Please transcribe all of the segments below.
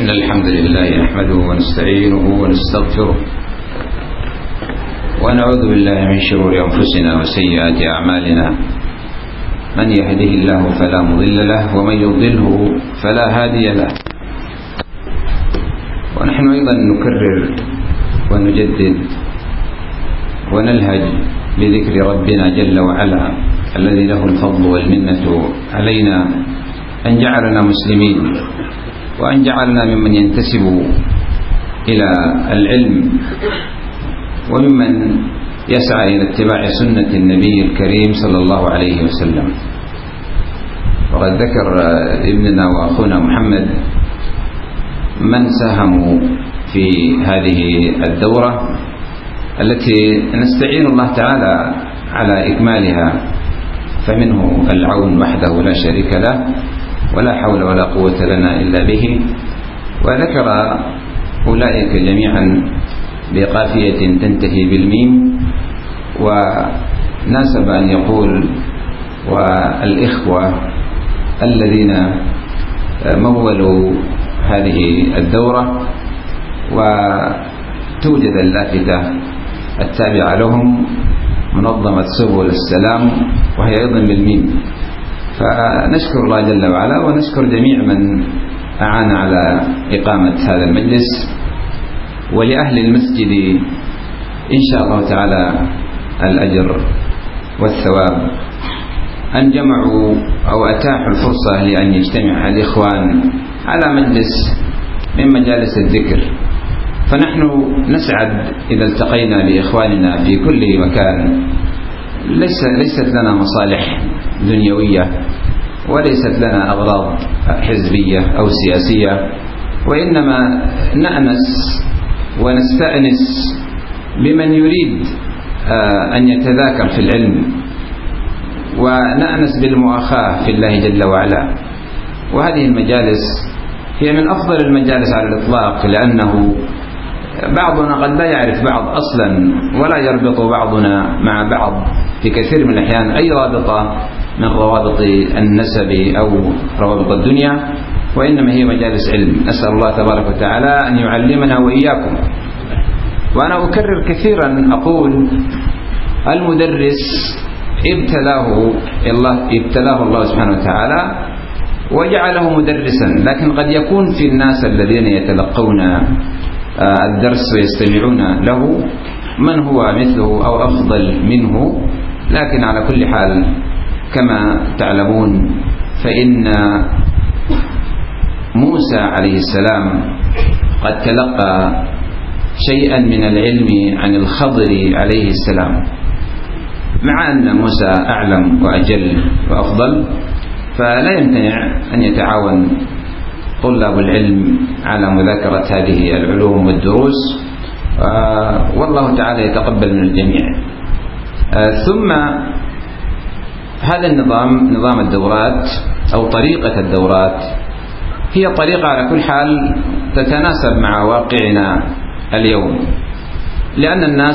إن الحمد لله نحمده ونستعينه ونستغفره ونعوذ بالله من شرور أنفسنا وسيئات أعمالنا. من يهده الله فلا مضل له ومن يضله فلا هادي له. ونحن أيضا نكرر ونجدد ونلهج بذكر ربنا جل وعلا الذي له الفضل والمنة علينا أن جعلنا مسلمين، وأن جعلنا ممن ينتسب إلى العلم وممن يسعى إلى اتباع سنة النبي الكريم صلى الله عليه وسلم. وقد ذكر ابننا وأخونا محمد من ساهموا في هذه الدورة التي نستعين الله تعالى على إكمالها، فمنه العون وحده لا شريك له ولا حول ولا قوة لنا إلا به. وذكر أولئك جميعا بقافية تنتهي بالميم، وناسب أن يقول والإخوة الذين مولوا هذه الدورة، وتوجد اللافتة التابعة لهم منظمة سبل السلام وهي أيضا بالميم. فنشكر الله جل وعلا ونشكر جميع من أعان على إقامة هذا المجلس، ولأهل المسجد إن شاء الله تعالى الأجر والثواب أن جمعوا أو أتاحوا الفرصة لأن يجتمع الإخوان على مجلس من مجالس الذكر. فنحن نسعد إذا التقينا بإخواننا في كل مكان. ليست لنا مصالح دنيوية، وليست لنا أغراض حزبية أو سياسية، وإنما نأنس ونستأنس بمن يريد أن يتذاكر في العلم، ونأنس بالمؤاخاة في الله جل وعلا. وهذه المجالس هي من أفضل المجالس على الإطلاق، لأنه بعضنا قد لا يعرف بعض أصلا، ولا يربط بعضنا مع بعض في كثير من الأحيان أي رابطة من روابط النسب أو روابط الدنيا، وإنما هي مجالس علم. أسأل الله تبارك وتعالى أن يعلمنا وإياكم. وأنا أكرر كثيرا أقول المدرس ابتلاه الله سبحانه وتعالى وجعله مدرسا، لكن قد يكون في الناس الذين يتلقون الدرس ويستمعون له من هو مثله أو أفضل منه. لكن على كل حال كما تعلمون فإن موسى عليه السلام قد تلقى شيئا من العلم عن الخضر عليه السلام، مع أن موسى أعلم وأجل وأفضل، فلا يمتنع أن يتعاون طلاب العلم على مذاكرة هذه العلوم والدروس، والله تعالى يتقبل من الجميع. ثم هذا النظام، نظام الدورات أو طريقة الدورات، هي طريقة على كل حال تتناسب مع واقعنا اليوم، لأن الناس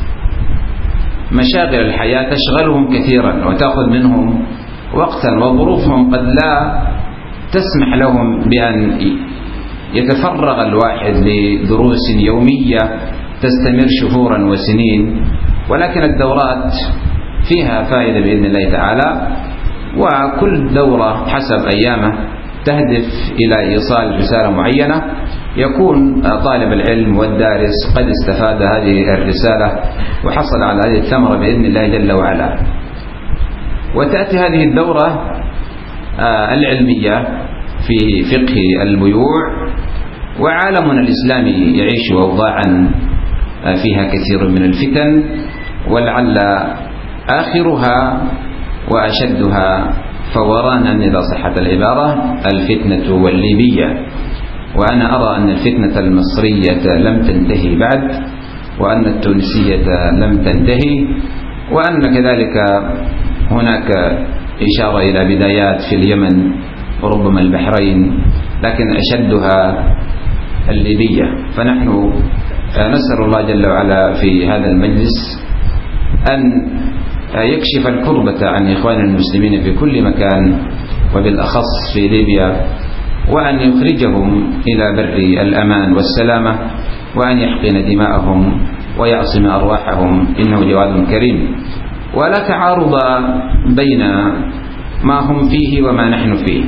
مشاغل الحياة تشغلهم كثيرا وتأخذ منهم وقتا، وظروفهم قد لا تسمح لهم بأن يتفرغ الواحد لدروس يومية تستمر شهورا وسنين. ولكن الدورات فيها فائدة بإذن الله تعالى، وكل دورة حسب أيامه تهدف إلى إيصال رسالة معينة، يكون طالب العلم والدارس قد استفاد هذه الرسالة وحصل على هذه الثمرة بإذن الله جل وعلا. وتأتي هذه الدورة العلمية في فقه البيوع، وعالمنا الإسلامي يعيش أوضاعا فيها كثير من الفتن، ولعل آخرها وأشدها فورانا إذا صحت العبارة الفتنة والليبية. وأنا أرى أن الفتنة المصرية لم تنتهي بعد، وأن التونسية لم تنتهي، وأن كذلك هناك إشارة إلى بدايات في اليمن وربما البحرين، لكن أشدها الليبية. فنحن نسأل الله جل وعلا في هذا المجلس أن يكشف الكربة عن إخواننا المسلمين في كل مكان، وبالأخص في ليبيا، وأن يخرجهم إلى بر الأمان والسلامة، وأن يحقن دماءهم ويعصم أرواحهم، إنه جواد كريم. ولا تعارض بين ما هم فيه وما نحن فيه،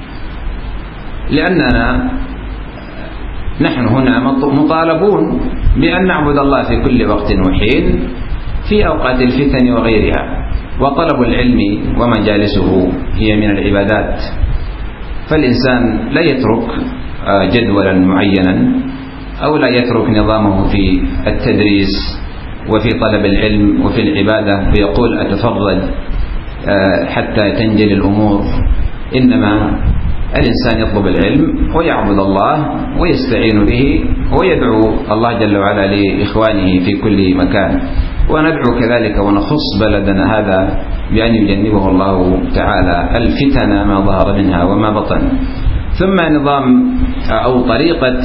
لأننا نحن هنا مطالبون بأن نعبد الله في كل وقت وحين في أوقات الفتن وغيرها، وطلب العلم ومجالسه هي من العبادات. فالإنسان لا يترك جدولا معينا أو لا يترك نظامه في التدريس وفي طلب العلم وفي العبادة ويقول أتفرد حتى تنجل الأمور. إنما الإنسان يطلب العلم ويعبد الله ويستعين به ويدعو الله جل وعلا لإخوانه في كل مكان، وندعو كذلك ونخص بلدنا هذا بأن يجنبه الله تعالى الفتن ما ظهر منها وما بطن. ثم نظام أو طريقة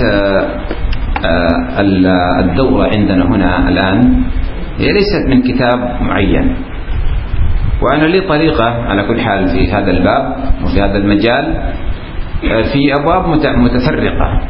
الدورة عندنا هنا الآن هي ليست من كتاب معين، وأنا لي طريقة على كل حال في هذا الباب وفي هذا المجال في أبواب متفرقة،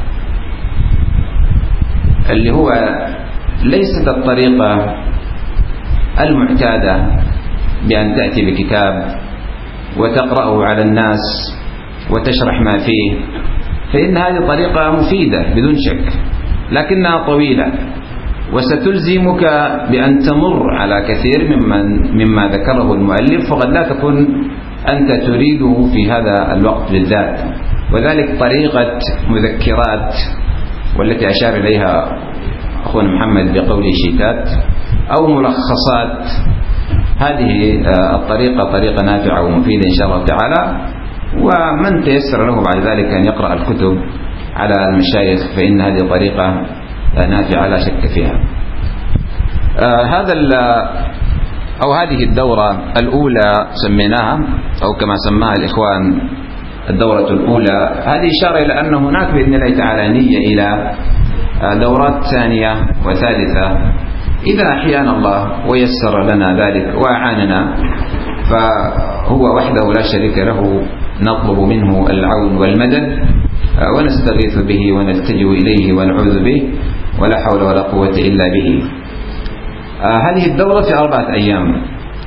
اللي هو ليست الطريقة المعتادة بأن تأتي بكتاب وتقرأه على الناس وتشرح ما فيه، فإن هذه طريقة مفيدة بدون شك، لكنها طويلة وستلزمك بأن تمر على كثير مما ذكره المؤلف، وقد لا تكون أنت تريده في هذا الوقت بالذات. وذلك طريقة مذكرات، والتي أشار إليها أخونا محمد بقوله شيتات أو ملخصات. هذه الطريقة طريقة نافعة ومفيدة إن شاء الله تعالى، ومن تيسر له بعد ذلك أن يقرأ الكتب على المشايخ فإن هذه طريقة نافعة لا شك فيها. هذه الدورة الأولى سميناها، أو كما سماها الإخوان الدورة الأولى، هذه إشارة إلى أن هناك بإذن الله تعالى نية إلى دورات ثانية وثالثة إذا أحيانا الله ويسر لنا ذلك وأعاننا، فهو وحده لا شريك له نطلب منه العون والمدد ونستغيث به ونلتجئ إليه ونعوذ به، ولا حول ولا قوة إلا به. هذه الدورة في 4 أيام،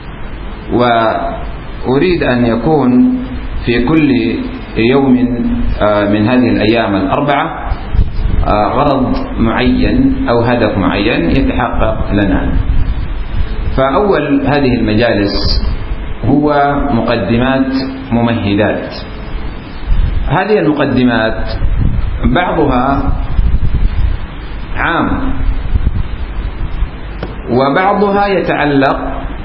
وأريد أن يكون في كل يوم من هذه الأيام 4 غرض معين أو هدف معين يتحقق لنا. فأول هذه المجالس هو مقدمات ممهدات. هذه المقدمات بعضها عام وبعضها يتعلق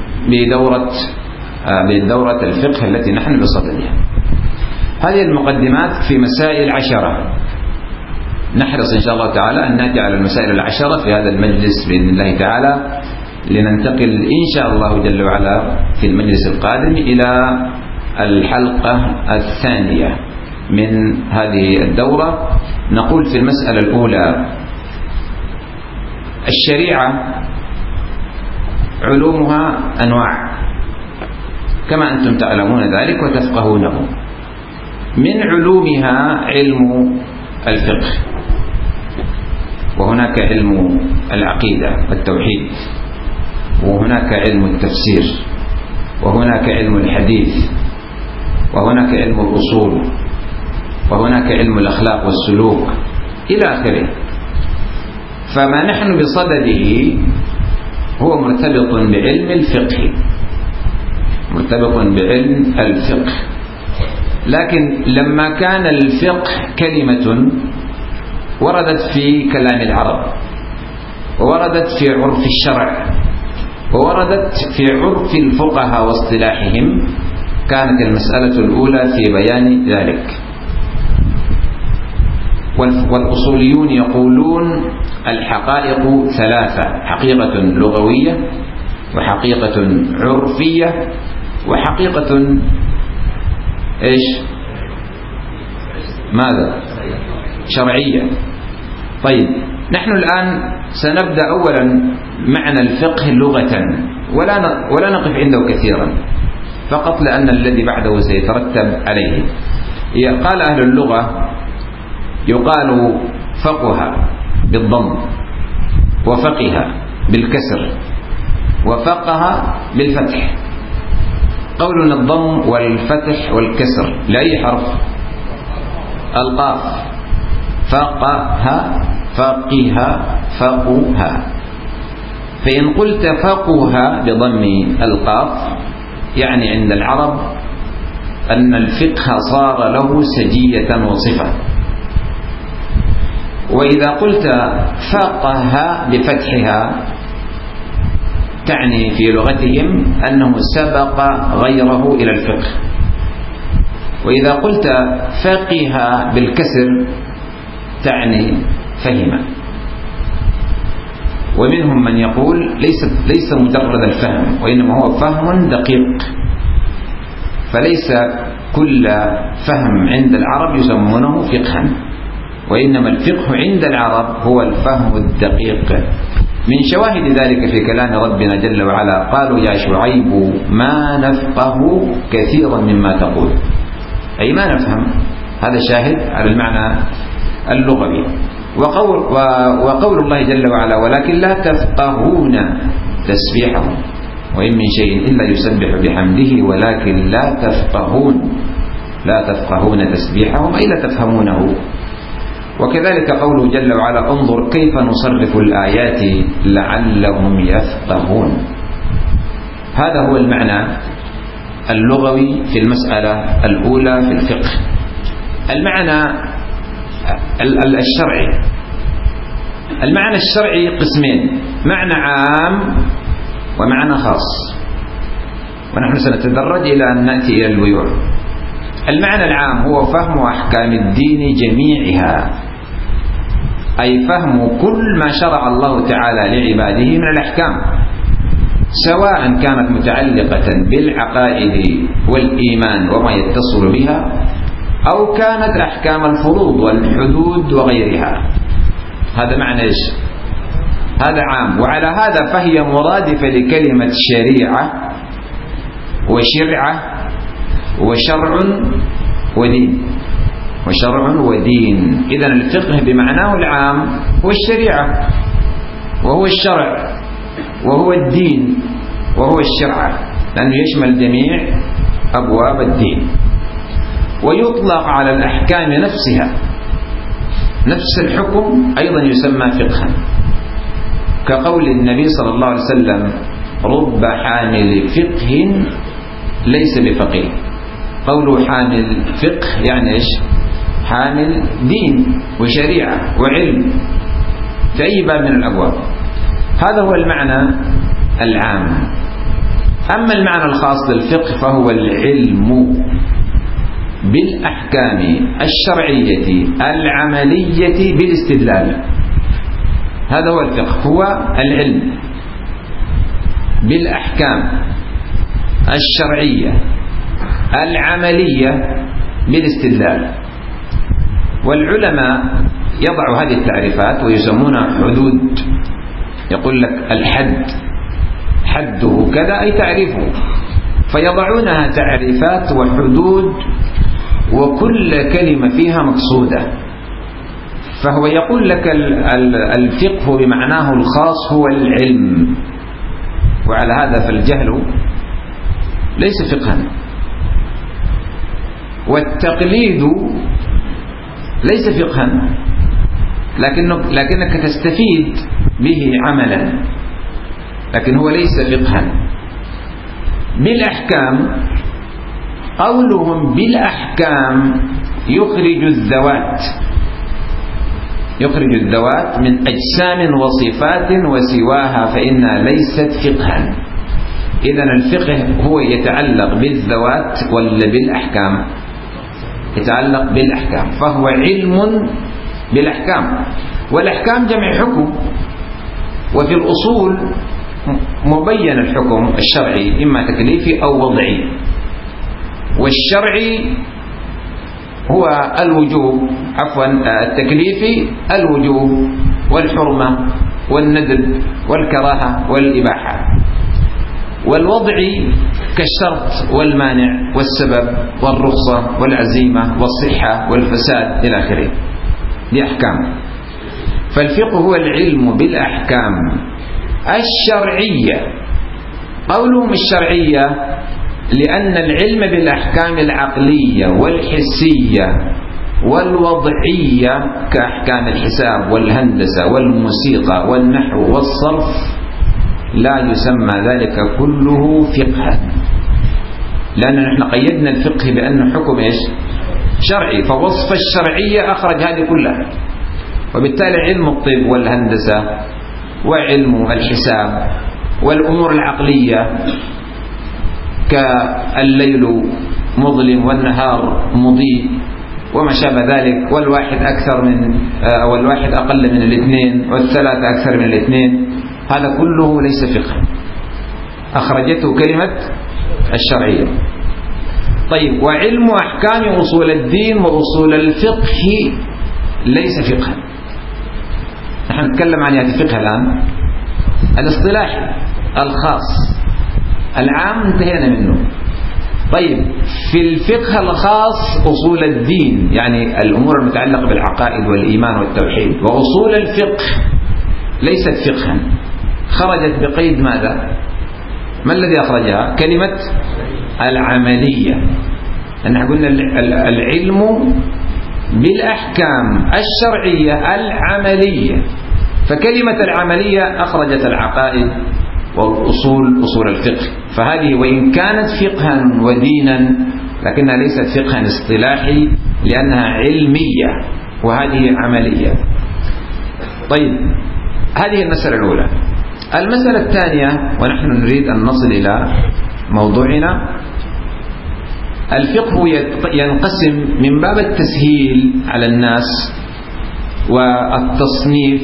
بدورة الفقه التي نحن بصددها. هذه المقدمات في مسائل 10، نحرص إن شاء الله تعالى أن نأتي على المسائل 10 في هذا المجلس بإذن الله تعالى، لننتقل إن شاء الله جل وعلا في المجلس القادم إلى الحلقة الثانية من هذه الدورة. نقول في المسألة الأولى: الشريعة علومها أنواع كما أنتم تعلمون ذلك وتفقهونه. من علومها علم الفقه، وهناك علم العقيدة والتوحيد، وهناك علم التفسير، وهناك علم الحديث، وهناك علم الأصول، وهناك علم الأخلاق والسلوك إلى آخره. فما نحن بصدده هو مرتبط بعلم الفقه، مرتبط بعلم الفقه. لكن لما كان الفقه كلمة وردت في كلام العرب، ووردت في عرف الشرع، ووردت في عرف الفقهاء واصطلاحهم، كانت المسألة الأولى في بيان ذلك. والأصوليون يقولون الحقائق 3: حقيقة لغوية، وحقيقة عرفية، وحقيقة إيش؟ ماذا؟ شرعية. طيب، نحن الآن سنبدأ أولا معنى الفقه لغة، ولا نقف عنده كثيرا، فقط لأن الذي بعده سيترتب عليه. قال أهل اللغة: يقال فقه بالضم، وفقه بالكسر، وفقه بالفتح. قولنا الضم والفتح والكسر لأي حرف؟ القاف. فقه، فقه، فقه. فإن قلت فقه بضم القاف يعني عند العرب أن الفقه صار له سجية وصفة. وإذا قلت فقه بفتحها تعني في لغتهم أنه سبق غيره إلى الفقه. وإذا قلت فقه بالكسر تعني فهم. ومنهم من يقول ليس مجرد الفهم، وإنما هو فهم دقيق. فليس كل فهم عند العرب يسمونه فقها، وإنما الفقه عند العرب هو الفهم الدقيق. من شواهد ذلك في كلام ربنا جل وعلا قالوا يا شعيب ما نفقه كثيرا مما تقول، أي ما نفهم. هذا شاهد على المعنى اللغوي. وقول الله جل وعلا ولكن لا تفقهون تسبيحهم وإن من شيء إلا يسبح بحمده ولكن لا تفقهون تسبيحهم أي لا تفهمونه. وكذلك قوله جل وعلا انظر كيف نصرف الآيات لعلهم يفقهون. هذا هو المعنى اللغوي في المسألة الأولى في الفقه. المعنى الشرعي، المعنى الشرعي قسمين: معنى عام ومعنى خاص، ونحن سنتدرج إلى أن نأتي إلى البيوع. المعنى العام هو فهم أحكام الدين جميعها، أي فهم كل ما شرع الله تعالى لعباده من الأحكام، سواء كانت متعلقة بالعقائد والإيمان وما يتصل بها، أو كانت أحكام الفروض والحدود وغيرها. هذا معنى إيش؟ هذا عام. وعلى هذا فهي مرادفة لكلمة شريعة وشرعة وشرع ودين. إذن الفقه بمعناه العام هو الشريعة وهو الشرع وهو الدين وهو الشرعة، لأنه يشمل جميع أبواب الدين. ويطلق على الأحكام نفسها، نفس الحكم أيضا يسمى فقها، كقول النبي صلى الله عليه وسلم رب حامل فقه ليس بفقيه. قوله حامل فقه يعني إيش؟ حامل دين وشريعة وعلم في أي باب من الأبواب. هذا هو المعنى العام. أما المعنى الخاص للفقه فهو العلم بالأحكام الشرعية العملية بالاستدلال. هذا هو الفقه، هو العلم بالأحكام الشرعية العملية بالاستدلال. والعلماء يضعوا هذه التعريفات ويسمونها حدود. يقول لك الحد حده كذا أي تعريفه، فيضعونها تعريفات وحدود وكل كلمة فيها مقصودة. فهو يقول لك الفقه بمعناه الخاص هو العلم، وعلى هذا فالجهل ليس فقها، والتقليد ليس فقها، لكنك تستفيد به عملا، لكن هو ليس فقها. بالأحكام، قولهم بالأحكام يخرج الذوات من أجسام وصفات وسواها فإنها ليست فقها. إذن الفقه هو يتعلق بالذوات ولا بالأحكام؟ يتعلق بالأحكام، فهو علم بالأحكام. والأحكام جمع حكم، وفي الأصول مبين الحكم الشرعي إما تكليفي أو وضعي. والشرعي هو الوجوب، التكليفي الوجوب والحرمة والندب والكراهة والإباحة. والوضعي كالشرط والمانع والسبب والرخصة والعزيمة والصحة والفساد إلى آخره. بأحكام. فالفقه هو العلم بالأحكام الشرعية. قولهم الشرعية لأن العلم بالأحكام العقلية والحسية والوضعية كأحكام الحساب والهندسة والموسيقى والنحو والصرف لا يسمى ذلك كله فقها، لأننا نحن قيدنا الفقه بأنه حكم إيش؟ شرعي، فوصف الشرعية أخرج هذه كلها. وبالتالي علم الطب والهندسة وعلم الحساب والأمور العقلية كالليل مظلم والنهار مضيء وما شابه ذلك، والواحد أقل من الاثنين والثلاثة أكثر من الاثنين، هذا كله ليس فقها، أخرجته كلمة الشرعية. طيب، وعلم أحكام أصول الدين وأصول الفقه ليس فقها. نحن نتكلم عن هذا الفقه الآن الاصطلاحي الخاص، العام انتهينا منه. طيب، في الفقه الخاص أصول الدين، يعني الأمور المتعلقة بالعقائد والإيمان والتوحيد، وأصول الفقه ليست فقها، خرجت بقيد ماذا؟ ما الذي أخرجها؟ كلمة العملية. أننا قلنا العلم بالأحكام الشرعية العملية، فكلمة العملية أخرجت العقائد وأصول الفقه. فهذه وإن كانت فقها ودينا لكنها ليست فقها اصطلاحي لأنها علمية وهذه عملية. طيب، هذه المسألة الأولى. المسألة الثانية، ونحن نريد أن نصل إلى موضوعنا، الفقه ينقسم من باب التسهيل على الناس والتصنيف.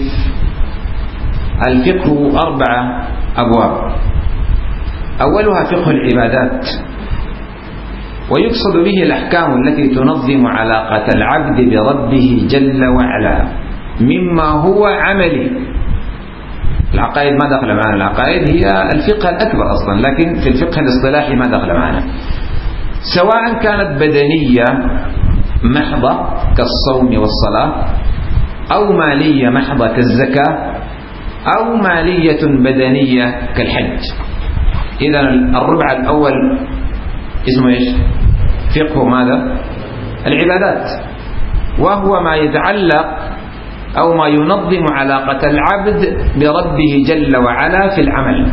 الفقه 4 أبواب. أولها فقه العبادات، ويقصد به الأحكام التي تنظم علاقة العبد بربه جل وعلا مما هو عملي. العقائد ما دخل معنا، العقائد هي الفقه الأكبر أصلا، لكن في الفقه الاصطلاحي ما دخل معنا، سواء كانت بدنية محضة كالصوم والصلاة، أو مالية محضة كالزكاة، أو مالية بدنية كالحج. إذا الربع الأول اسمه إيش؟ فقه ماذا؟ العبادات، وهو ما يتعلق أو ما ينظم علاقة العبد بربه جل وعلا في العمل،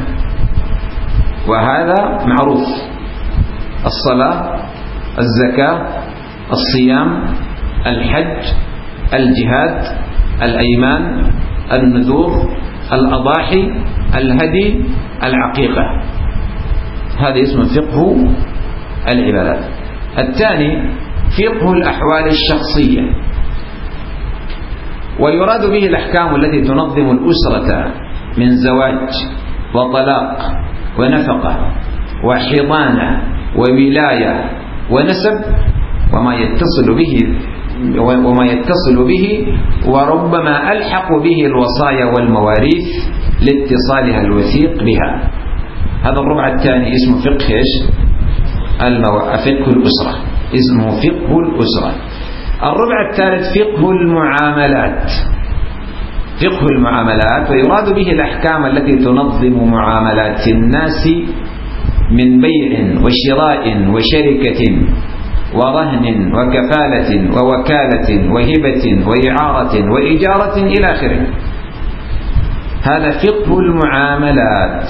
وهذا معروف: الصلاة، الزكاة، الصيام، الحج، الجهاد، الأيمان، النذور، الأضاحي، الهدي، العقيقة. هذا اسمه فقه العبادات. الثاني فقه الأحوال الشخصية، ويراد به الأحكام التي تنظم الأسرة من زواج وطلاق ونفقة وحضانة وولاية ونسب وما يتصل به وربما ألحق به الوصايا والمواريث لاتصالها الوثيق بها. هذا الربع الثاني اسمه فقه إيش؟ فقه الأسرة، اسمه فقه الأسرة. الربع الثالث فقه المعاملات. فقه المعاملات، ويراد به الأحكام التي تنظم معاملات الناس من بيع وشراء وشركة ورهن وكفالة ووكالة وهبة وإعارة وإجارة إلى آخره. هذا فقه المعاملات.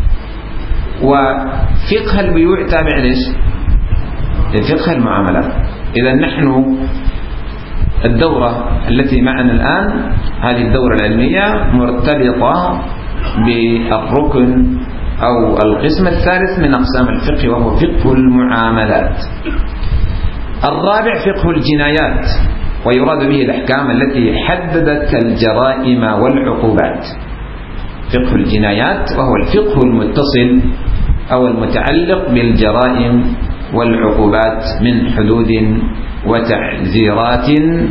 وفقه البيوع تابع ليش؟ لفقه المعاملات. إذا نحن الدورة التي معنا الآن، هذه الدورة العلمية مرتبطة بالركن أو القسم الثالث من أقسام الفقه، وهو فقه المعاملات. الرابع فقه الجنايات، ويراد به الأحكام التي حددت الجرائم والعقوبات. فقه الجنايات وهو الفقه المتصل أو المتعلق بالجرائم والعقوبات من حدود وتعزيرات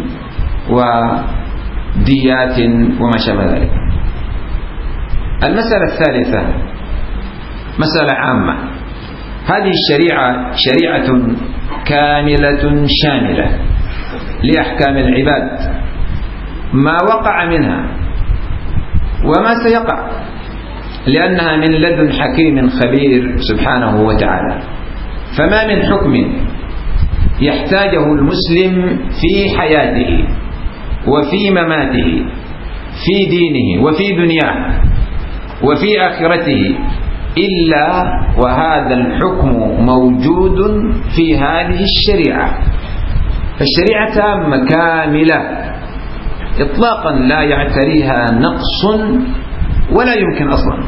وديات وما شابه ذلك. المسألة الثالثة مسألة عامة. هذه الشريعة شريعة كاملة شاملة لأحكام العباد ما وقع منها وما سيقع، لأنها من لدن حكيم خبير سبحانه وتعالى. فما من حكم يحتاجه المسلم في حياته وفي مماته، في دينه وفي دنياه وفي آخرته، إلا وهذا الحكم موجود في هذه الشريعة. فالشريعة تامة كاملة إطلاقا لا يعتريها نقص ولا يمكن أصلا.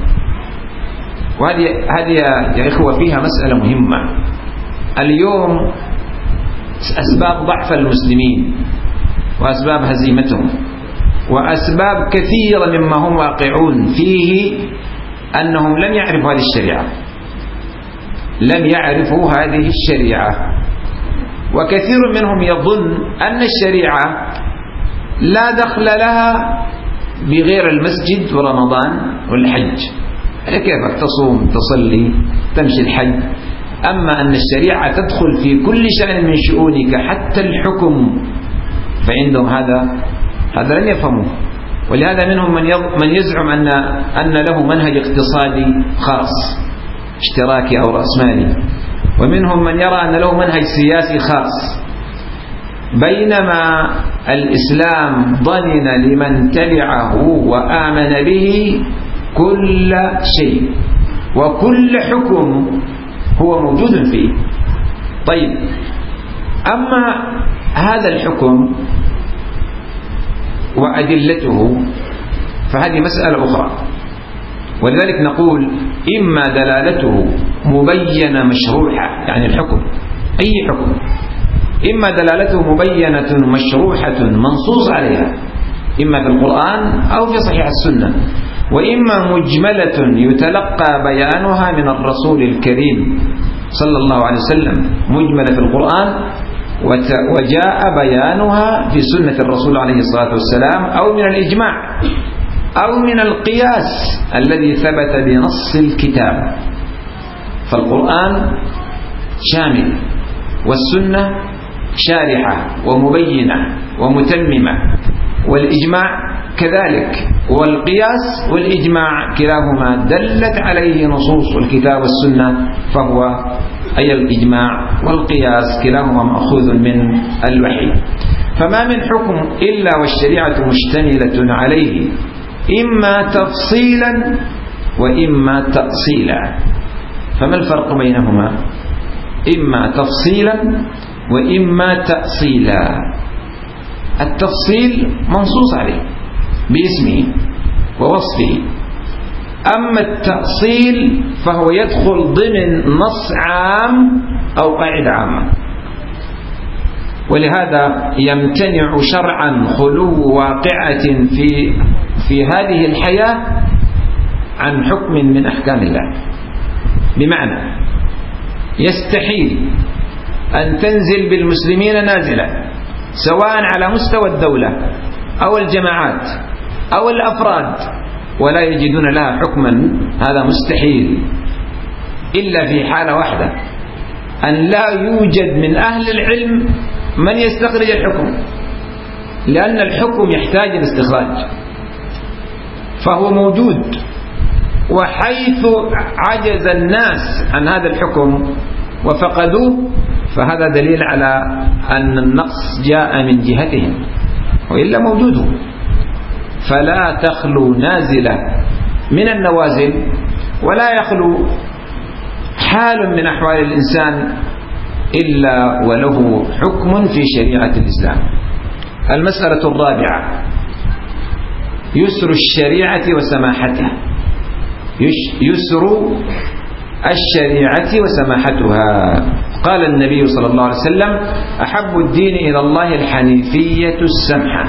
وهذه يا إخوة فيها مسألة مهمة. اليوم أسباب ضعف المسلمين وأسباب هزيمتهم وأسباب كثيرة مما هم واقعون فيه أنهم لم يعرفوا هذه الشريعة، لم يعرفوا هذه الشريعة. وكثير منهم يظن أن الشريعة لا دخل لها بغير المسجد ورمضان والحج. كيف تصوم تصلي تمشي الحج، أما أن الشريعة تدخل في كل شأن من شؤونك حتى الحكم، فعندهم هذا لن يفهموه. ولهذا منهم من يزعم أن له منهج اقتصادي خاص اشتراكي أو رأسمالي، ومنهم من يرى أن له منهج سياسي خاص، بينما الإسلام ضمن لمن تبعه وآمن به كل شيء وكل حكم هو موجود فيه. طيب، أما هذا الحكم وأدلته فهذه مسألة أخرى. ولذلك نقول إما دلالته مبينة مشروحة، يعني الحكم أي حكم إما دلالته مبينة مشروحة منصوص عليها إما في القرآن أو في صحيح السنة، وإما مجملة يتلقى بيانها من الرسول الكريم صلى الله عليه وسلم، مجملة في القرآن وجاء بيانها في سنة الرسول عليه الصلاة والسلام، أو من الإجماع أو من القياس الذي ثبت بنص الكتاب. فالقرآن شامل، والسنة شارحة ومبينة ومتممة، والإجماع كذلك، والقياس والإجماع كلاهما دلت عليه نصوص الكتاب والسنة، فهو أي الإجماع والقياس كلاهما مأخوذ من الوحي. فما من حكم إلا والشريعة مشتملة عليه، إما تفصيلا وإما تأصيلا. فما الفرق بينهما؟ إما تفصيلا وإما تأصيلا. التفصيل منصوص عليه باسمه ووصفه، أما التأصيل فهو يدخل ضمن نص عام أو قاعدة عامة. ولهذا يمتنع شرعا خلو واقعة في هذه الحياة عن حكم من أحكام الله. بمعنى يستحيل أن تنزل بالمسلمين نازلة سواء على مستوى الدولة أو الجماعات أو الأفراد ولا يجدون لها حكما، هذا مستحيل، إلا في حالة واحدة، أن لا يوجد من أهل العلم من يستخرج الحكم، لأن الحكم يحتاج الاستخراج، فهو موجود. وحيث عجز الناس عن هذا الحكم وفقدوه فهذا دليل على أن النقص جاء من جهتهم، وإلا موجوده. فلا تخلو نازلة من النوازل ولا يخلو حال من أحوال الإنسان إلا وله حكم في شريعة الإسلام. المسألة الرابعة يسر الشريعة وسماحتها. يسر الشريعة وسماحتها. قال النبي صلى الله عليه وسلم: أحب الدين إلى الله الحنيفية السمحة.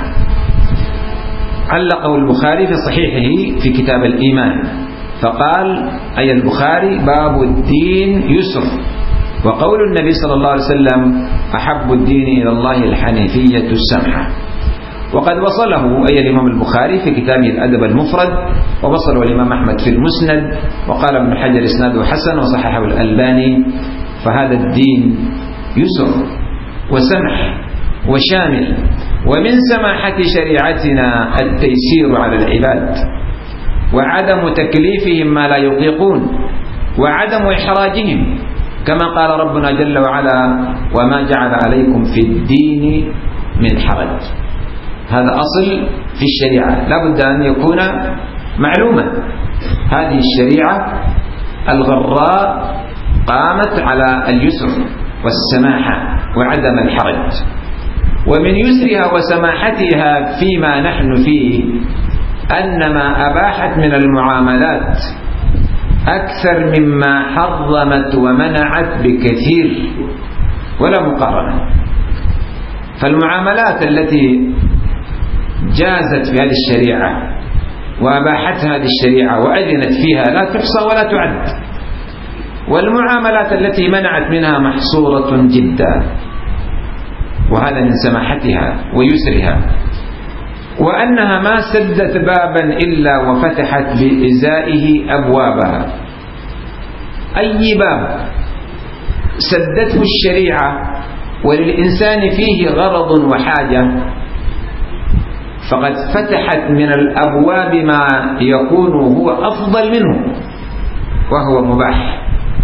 علقه البخاري في صحيحه في كتاب الإيمان، فقال أي البخاري: باب الدين يسر. وقول النبي صلى الله عليه وسلم: أحب الدين إلى الله الحنيفية السمحة. وقد وصله أي الإمام البخاري في كتابه الأدب المفرد، ووصله الإمام أحمد في المسند، وقال ابن حجر إسناده حسن وصححه الألباني. فهذا الدين يسر وسمح وشامل، ومن سماحة شريعتنا التيسير على العباد، وعدم تكليفهم ما لا يطيقون، وعدم إحراجهم، كما قال ربنا جل وعلا: وما جعل عليكم في الدين من حرج. هذا أصل في الشريعة لا بد أن يكون معلوما. هذه الشريعة الغراء قامت على اليسر والسماحة وعدم الحرج. ومن يسرها وسماحتها فيما نحن فيه أن ما أباحت من المعاملات أكثر مما حرمت ومنعت بكثير ولا مقارنة. فالمعاملات التي جازت في هذه الشريعة وأباحتها هذه الشريعة وأذنت فيها لا تحصى ولا تعد، والمعاملات التي منعت منها محصورة جدا، وهذا من سماحتها ويسرها. وأنها ما سدت بابا إلا وفتحت بإزائه أبوابها. أي باب سدته الشريعة وللإنسان فيه غرض وحاجة فقد فتحت من الأبواب ما يكون هو أفضل منه وهو مباح،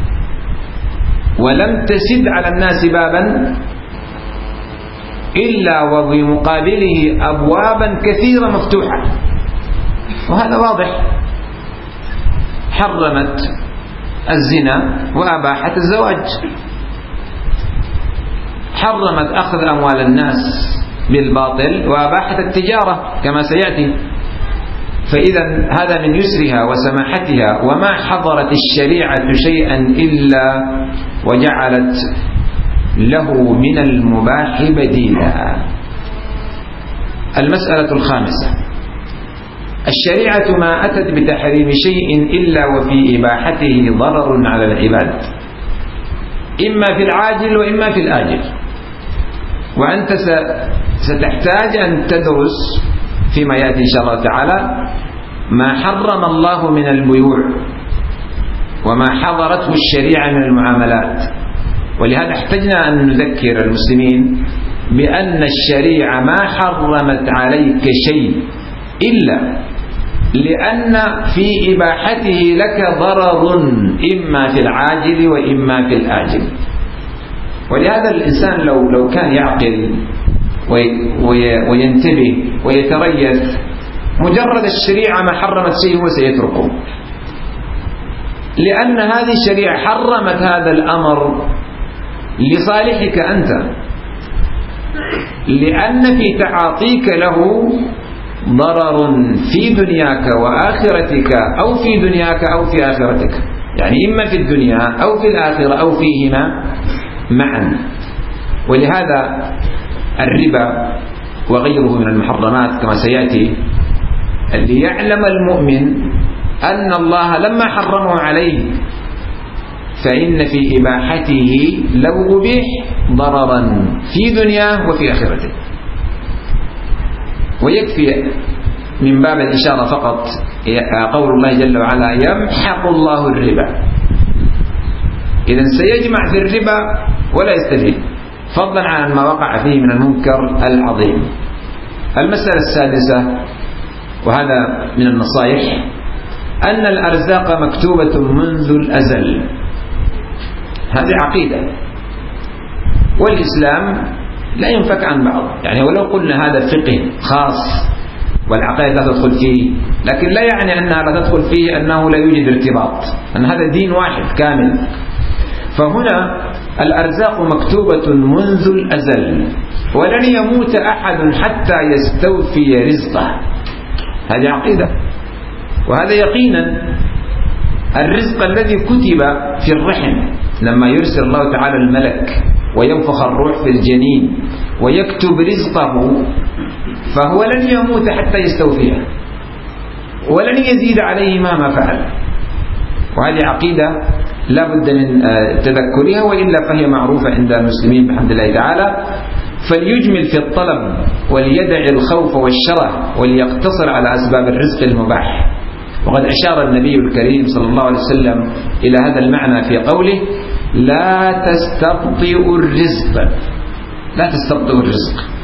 ولم تسد على الناس بابا إلا وبمقابله أبوابا كثيرة مفتوحة. وهذا واضح. حرمت الزنا وأباحت الزواج، حرمت أخذ أموال الناس بالباطل وأباحت التجارة كما سيأتي. فإذا هذا من يسرها وسماحتها، وما حضرت الشريعة شيئا إلا وجعلت له من المباح بديلا. المسألة الخامسة: الشريعة ما أتت بتحريم شيء إلا وفي إباحته ضرر على العباد، إما في العاجل وإما في الآجل. وأنت ستحتاج أن تدرس فيما يأتي إن شاء الله تعالى ما حرم الله من البيوع وما حظرته الشريعة من المعاملات. ولهذا احتجنا أن نذكر المسلمين بأن الشريعة ما حرمت عليك شيء إلا لأن في إباحته لك ضرر إما في العاجل وإما في الآجل. ولهذا الإنسان لو كان يعقل وينتبه ويتريث، مجرد الشريعة ما حرمت شيء هو سيتركه، لأن هذه الشريعة حرمت هذا الأمر لصالحك أنت، لأن في تعاطيك له ضرر في دنياك وآخرتك، أو في دنياك أو في آخرتك، يعني إما في الدنيا أو في الآخرة أو فيهما معا. ولهذا الربا وغيره من المحرمات كما سيأتي، ليعلم المؤمن أن الله لما حرمه عليه فإن في إباحته لو أبيح ضررا في دنياه وفي آخرته. ويكفي من باب الإشارة فقط قول الله جل وعلا: يمحق الله الربا. إذن سيجمع في الربا ولا يستفيد، فضلا عن ما وقع فيه من المنكر العظيم. المسألة السادسة، وهذا من النصائح، أن الأرزاق مكتوبة منذ الأزل. هذه عقيدة، والإسلام لا ينفك عن بعض. يعني ولو قلنا هذا فقه خاص والعقائد لا تدخل فيه، لكن لا يعني أنها لا تدخل فيه أنه لا يوجد ارتباط، أن هذا دين واحد كامل. فهنا الأرزاق مكتوبة منذ الأزل، ولن يموت أحد حتى يستوفي رزقه. هذه عقيدة، وهذا يقينا الرزق الذي كتب في الرحم لما يرسل الله تعالى الملك وينفخ الروح في الجنين ويكتب رزقه، فهو لن يموت حتى يستوفيه ولن يزيد عليه ما فعل. وهذه عقيدة لا بد من تذكرها، وإلا فهي معروفة عند المسلمين بحمد الله تعالى. فليجمل في الطلب وليدع الخوف والشره وليقتصر على أسباب الرزق المباح. وقد أشار النبي الكريم صلى الله عليه وسلم إلى هذا المعنى في قوله: لا تستبطئوا الرزق. لا تستبطئوا الرزق،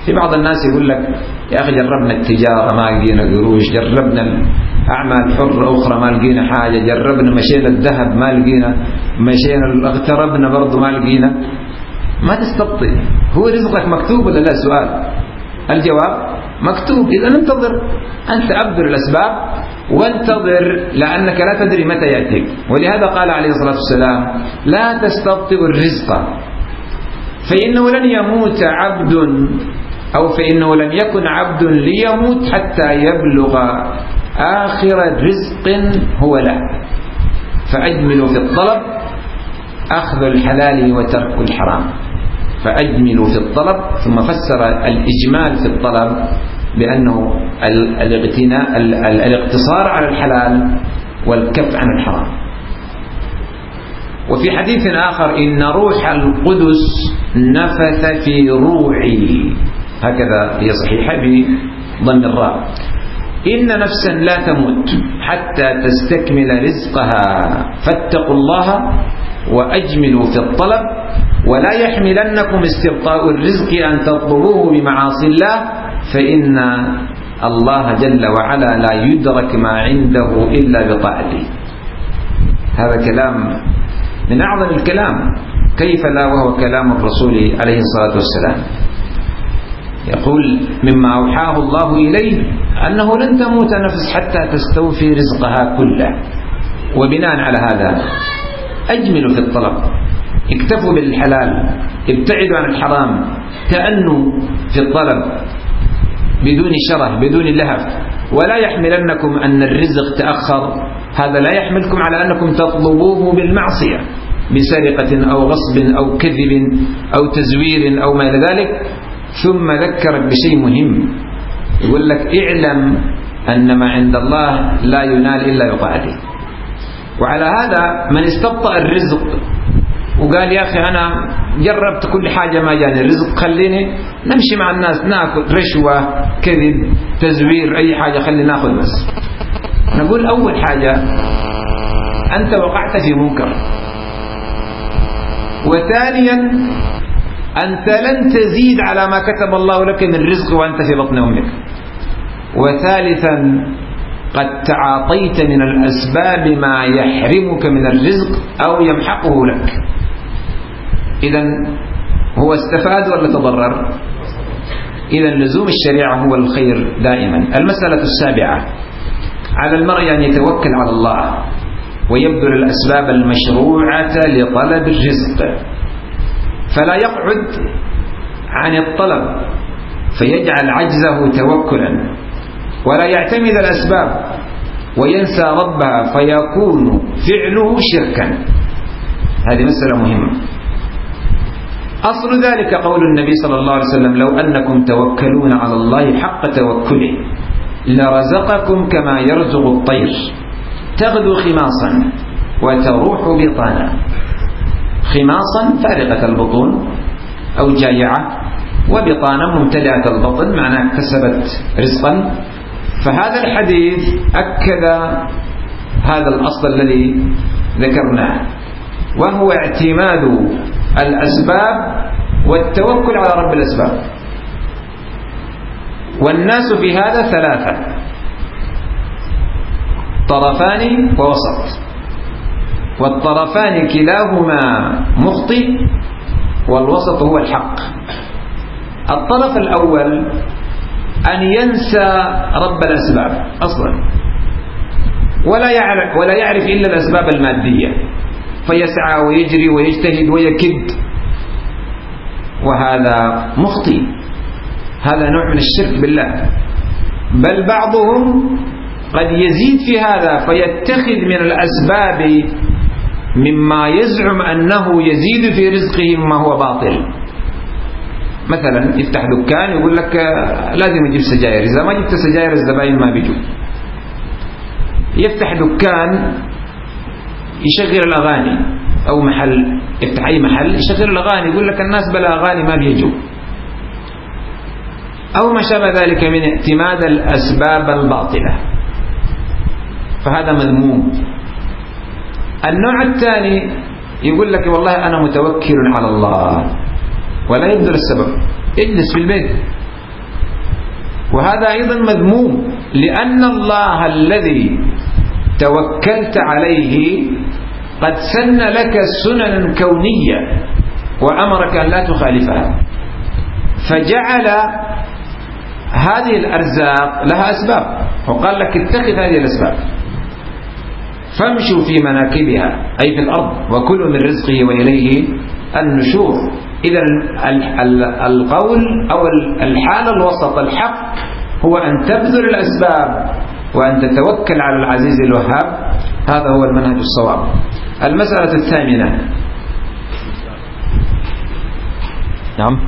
في بعض الناس يقول لك يا أخي جربنا التجارة ما لقينا قروش، جربنا الأعمال حرة أخرى ما لقينا حاجة، جربنا مشينا الذهب ما لقينا، مشينا اغتربنا برضو ما لقينا. ما تستبطئ، هو رزقك مكتوب ولا لا؟ سؤال. الجواب مكتوب. إذا انتظر، أنت أبذل الأسباب وانتظر، لأنك لا تدري متى يأتيك. ولهذا قال عليه الصلاة والسلام لا تستبطئ الرزق، فإنه لن يموت عبد، أو فإنه لم يكن عبد ليموت حتى يبلغ آخر رزق هو له. فأجملوا في الطلب أخذ الحلال وترك الحرام. فأجملوا في الطلب، ثم فسر الإجمال في الطلب بأنه الاقتصار على الحلال والكف عن الحرام. وفي حديث آخر إن روح القدس نفث في روعي، هكذا هي صحيحة بضم الراء، إن نفسا لا تموت حتى تستكمل رزقها فاتقوا الله وأجملوا في الطلب، ولا يحملنكم استبطاء الرزق أن تطلبوه بمعاصي الله، فإن الله جل وعلا لا يدرك ما عنده إلا بطاعته. هذا كلام من أعظم الكلام، كيف لا وهو كلام الرسول عليه الصلاة والسلام. يقول مما أوحاه الله إليه أنه لن تموت نفس حتى تستوفي رزقها كله. وبناء على هذا أجملوا في الطلب، اكتفوا بالحلال، ابتعدوا عن الحرام، تأنوا في الطلب بدون شره بدون لهف. ولا يحملنكم أن الرزق تأخر، هذا لا يحملكم على أنكم تطلبوه بالمعصية بسرقة أو غصب أو كذب أو تزوير أو ما إلى ذلك. ثم ذكرك بشيء مهم، يقول لك اعلم أن ما عند الله لا ينال إلا بطاعته. وعلى هذا من استبطأ الرزق وقال يا أخي أنا جربت كل حاجة ما جاني الرزق، خليني نمشي مع الناس ناكل رشوة كذب تزوير أي حاجة، خلينا ناخذ بس. نقول أول حاجة أنت وقعت في منكر، وثانيا أنت لن تزيد على ما كتب الله لك من رزق وأنت في بطن أمك، وثالثا قد تعاطيت من الأسباب ما يحرمك من الرزق أو يمحقه لك. إذن هو استفاد ولا تضرر؟ إذن لزوم الشريعة هو الخير دائما. المسألة السابعة، على المرء أن يتوكل على الله ويبذل الأسباب المشروعة لطلب الرزق، فلا يقعد عن الطلب فيجعل عجزه توكلا، ولا يعتمد الأسباب وينسى ربها فيكون فعله شركا. هذه مسألة مهمة. أصل ذلك قول النبي صلى الله عليه وسلم لو أنكم توكلون على الله حق توكله لرزقكم كما يرزق الطير تغدو خماصا وتروح بطانا. خماصا فارغة البطون أو جائعة، وبطانا ممتلئة البطن معناه اكتسبت رزقا. فهذا الحديث أكد هذا الأصل الذي ذكرناه، وهو اعتماد الأسباب والتوكل على رب الأسباب. والناس في هذا ثلاثة، طرفان ووسط، والطرفان كلاهما مخطئ والوسط هو الحق. الطرف الأول أن ينسى رب الأسباب أصلا، ولا يعرف إلا الأسباب المادية، فيسعى ويجري ويجتهد ويكد، وهذا مخطئ، هذا نوع من الشرك بالله. بل بعضهم قد يزيد في هذا فيتخذ من الأسباب مما يزعم أنه يزيد في رزقه مما هو باطل. مثلا يفتح دكان يقول لك لازم يجيب سجاير، إذا ما جبت سجاير الزبائن ما بيجوا. يفتح دكان يشغل الأغاني، أو محل يفتح أي محل يشغل الأغاني، يقول لك الناس بلا أغاني ما بيجوا، أو ما شابه ذلك من اعتماد الأسباب الباطلة، فهذا مذموم. النوع الثاني يقول لك والله أنا متوكل على الله ولا يبذل السبب، اجلس في البيت وهذا أيضا مذموم، لأن الله الذي توكلت عليه قد سن لك سننا كونية وأمرك أن لا تخالفها، فجعل هذه الأرزاق لها أسباب، وقال لك اتخذ هذه الأسباب، فامشوا في مناكبها أي في الأرض وكلوا من رزقه وإليه النشور. إذا القول أو الحالة الوسط الحق هو أن تبذل الأسباب وأن تتوكل على العزيز الوهاب، هذا هو المنهج الصواب. المسألة الثامنة. نعم.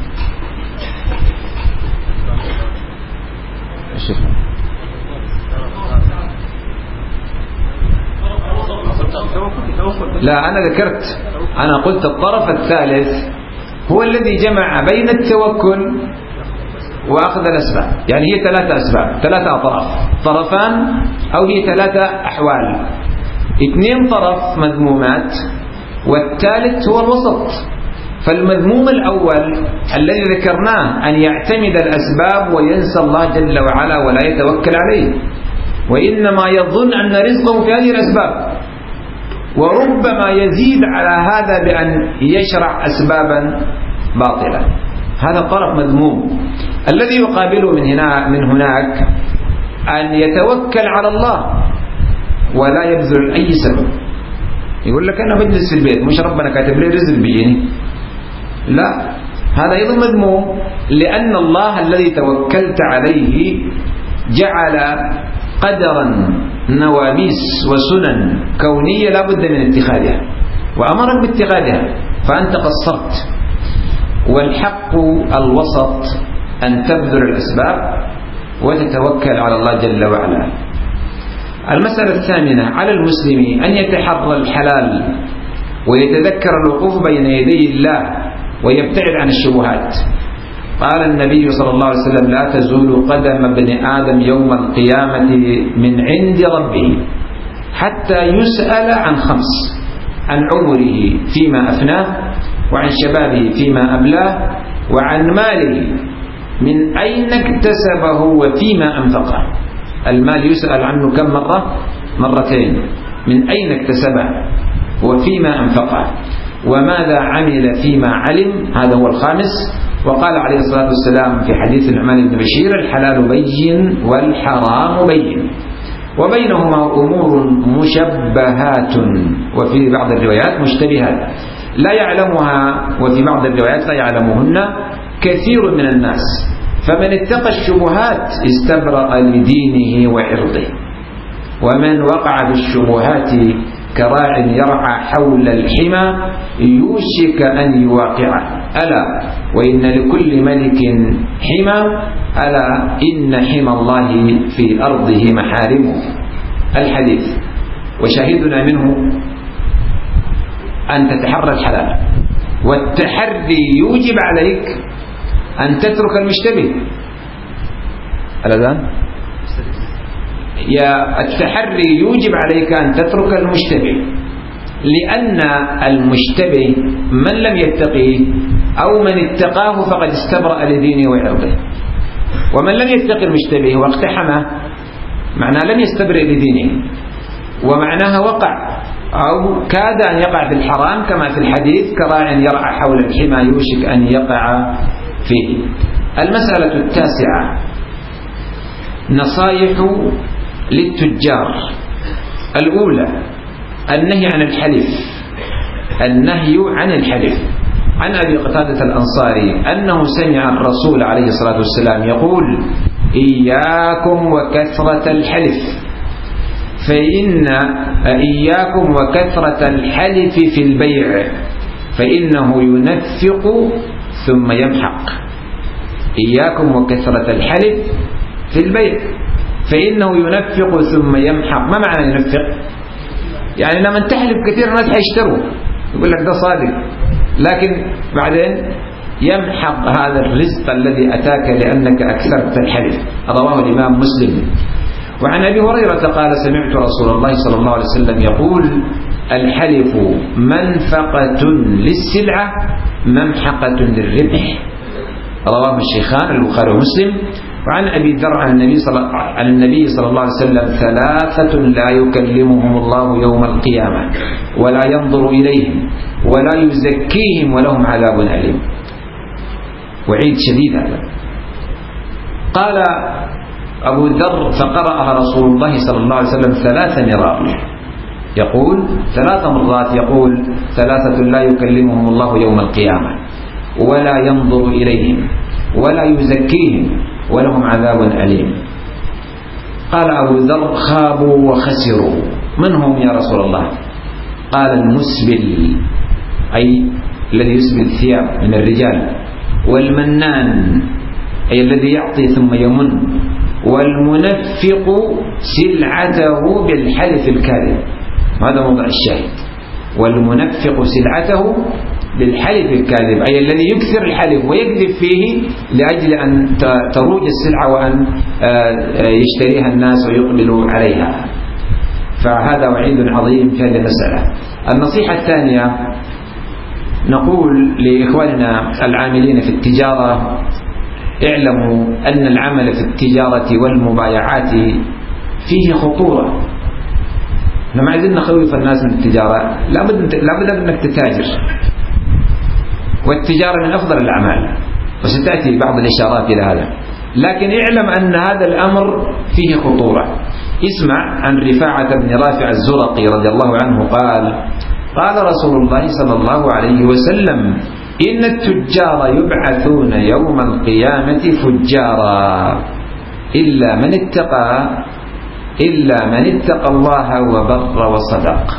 لا، أنا ذكرت، أنا قلت الطرف الثالث هو الذي جمع بين التوكل وأخذ الأسباب، يعني هي ثلاثة أسباب، ثلاثة أطراف، طرفان أو هي ثلاثة أحوال، اثنين طرف مذمومات والثالث هو الوسط. فالمذموم الأول الذي ذكرناه أن يعتمد الأسباب وينسى الله جل وعلا ولا يتوكل عليه، وإنما يظن أن رزقه في هذه الأسباب، وربما يزيد على هذا بأن يشرع أسبابا باطلة. هذا طرف مذموم. الذي يقابله من هناك أن يتوكل على الله ولا يبذل أي سبب، يقول لك أنا بجلس في البيت مش ربنا كاتب لي رزق بيجيني، لا، هذا أيضا مذموم، لأن الله الذي توكلت عليه جعل قدرا نواميس وسنن كونية لا بد من اتخاذها وأمرك باتخاذها، فأنت قصرت. والحق الوسط أن تبذل الأسباب وتتوكل على الله جل وعلا. المسألة الثامنة: على المسلم أن يتحرى الحلال ويتذكر الوقوف بين يدي الله ويبتعد عن الشبهات. قال النبي صلى الله عليه وسلم: لا تزول قدم ابن آدم يوم القيامة من عند ربه حتى يسأل عن خمس: عن عمره فيما أفناه، وعن شبابه فيما أبلاه، وعن ماله من أين اكتسبه وفيما أنفقه. المال يسأل عنه كم مرة؟ مرتين. من أين اكتسبه وفيما أنفقه، وماذا عمل فيما علم، هذا هو الخامس. وقال عليه الصلاة والسلام في حديث النعمان بن بشير: الحلال بين والحرام بين وبينهما أمور مشبهات، وفي بعض الروايات مشتبهات لا يعلمها، وفي بعض الروايات لا يعلمهن كثير من الناس، فمن اتقى الشبهات استبرأ لدينه وعرضه، ومن وقع في الشبهات كراع يرعى حول الحمى يوشك أن يواقعه. ألا وإن لكل ملك حمى، ألا إن حمى الله في أرضه محارمه. الحديث. وشاهدنا منه أن تتحرى الحلال، والتحري يوجب عليك أن تترك المشتبه. الأذان؟ التحري يوجب عليك أن تترك المشتبه، لأن المشتبه من لم يتقيه أو من اتقاه فقد استبرأ لدينه وعرضه، ومن لم يتقي المشتبه واقتحمه معناه لم يستبرئ لدينه، ومعناها وقع أو كاد أن يقع في الحرام، كما في الحديث: كراع يرعى حول الحمى يوشك أن يقع فيه. المسألة التاسعة: نصائح للتجار. الأولى: النهي عن الحلف. النهي عن الحلف. عن أبي قتادة الأنصاري أنه سمع الرسول عليه الصلاة والسلام يقول: إياكم وكثرة الحلف، إياكم وكثرة الحلف في البيع فإنه ينفق ثم يمحق. إياكم وكثرة الحلف في البيع فإنه ينفق ثم يمحق. ما معنى ينفق؟ يعني لما تحلف كثير الناس حيشتروا، يقول لك ده صادق، لكن بعدين يمحق هذا الرزق الذي أتاك لأنك أكثرت الحلف. رواه الإمام مسلم. وعن أبي هريرة قال: سمعت رسول الله صلى الله عليه وسلم يقول: الحلف منفقة للسلعة ممحقة للربح. رواه الشيخان البخاري ومسلم. وعن أبي ذر عن النبي صلى الله عليه وسلم: 3 لا يكلمهم الله يوم القيامة ولا ينظر إليهم ولا يزكيهم ولهم عذاب أليم. وعيد شديد هذا. قال أبو ذر: فقرأها رسول الله صلى الله عليه وسلم 3 مرات، يقول 3 مرات، يقول: 3 لا يكلمهم الله يوم القيامة ولا ينظر إليهم ولا يزكيهم ولهم عذاب أليم. قال أبو ذر: خابوا وخسروا. من هم يا رسول الله؟ قال: المسبل، أي الذي يسبل الثياب من الرجال، والمنان، أي الذي يعطي ثم يمن، والمنفق سلعته بالحلف الكاذب. هذا موضع الشاهد. والمنفق سلعته بالحلف الكاذب، أي الذي يكثر الحلف ويكذب فيه لأجل أن تروج السلعة وأن يشتريها الناس ويقبلوا عليها. فهذا وعيد عظيم في هذه المسألة. النصيحة الثانية، نقول لإخواننا العاملين في التجارة: اعلموا أن العمل في التجارة والمبايعات فيه خطورة. لما عايزين نخوف الناس من التجارة، لابد أنك تتاجر، والتجارة من أفضل الأعمال، وستأتي بعض الإشارات إلى هذا. لكن اعلم أن هذا الأمر فيه خطورة. اسمع عن رفاعة بن رافع الزرقي رضي الله عنه قال: قال رسول الله صلى الله عليه وسلم: إن التجار يبعثون يوم القيامة فجارا إلا من اتقى الله وبر وصدق.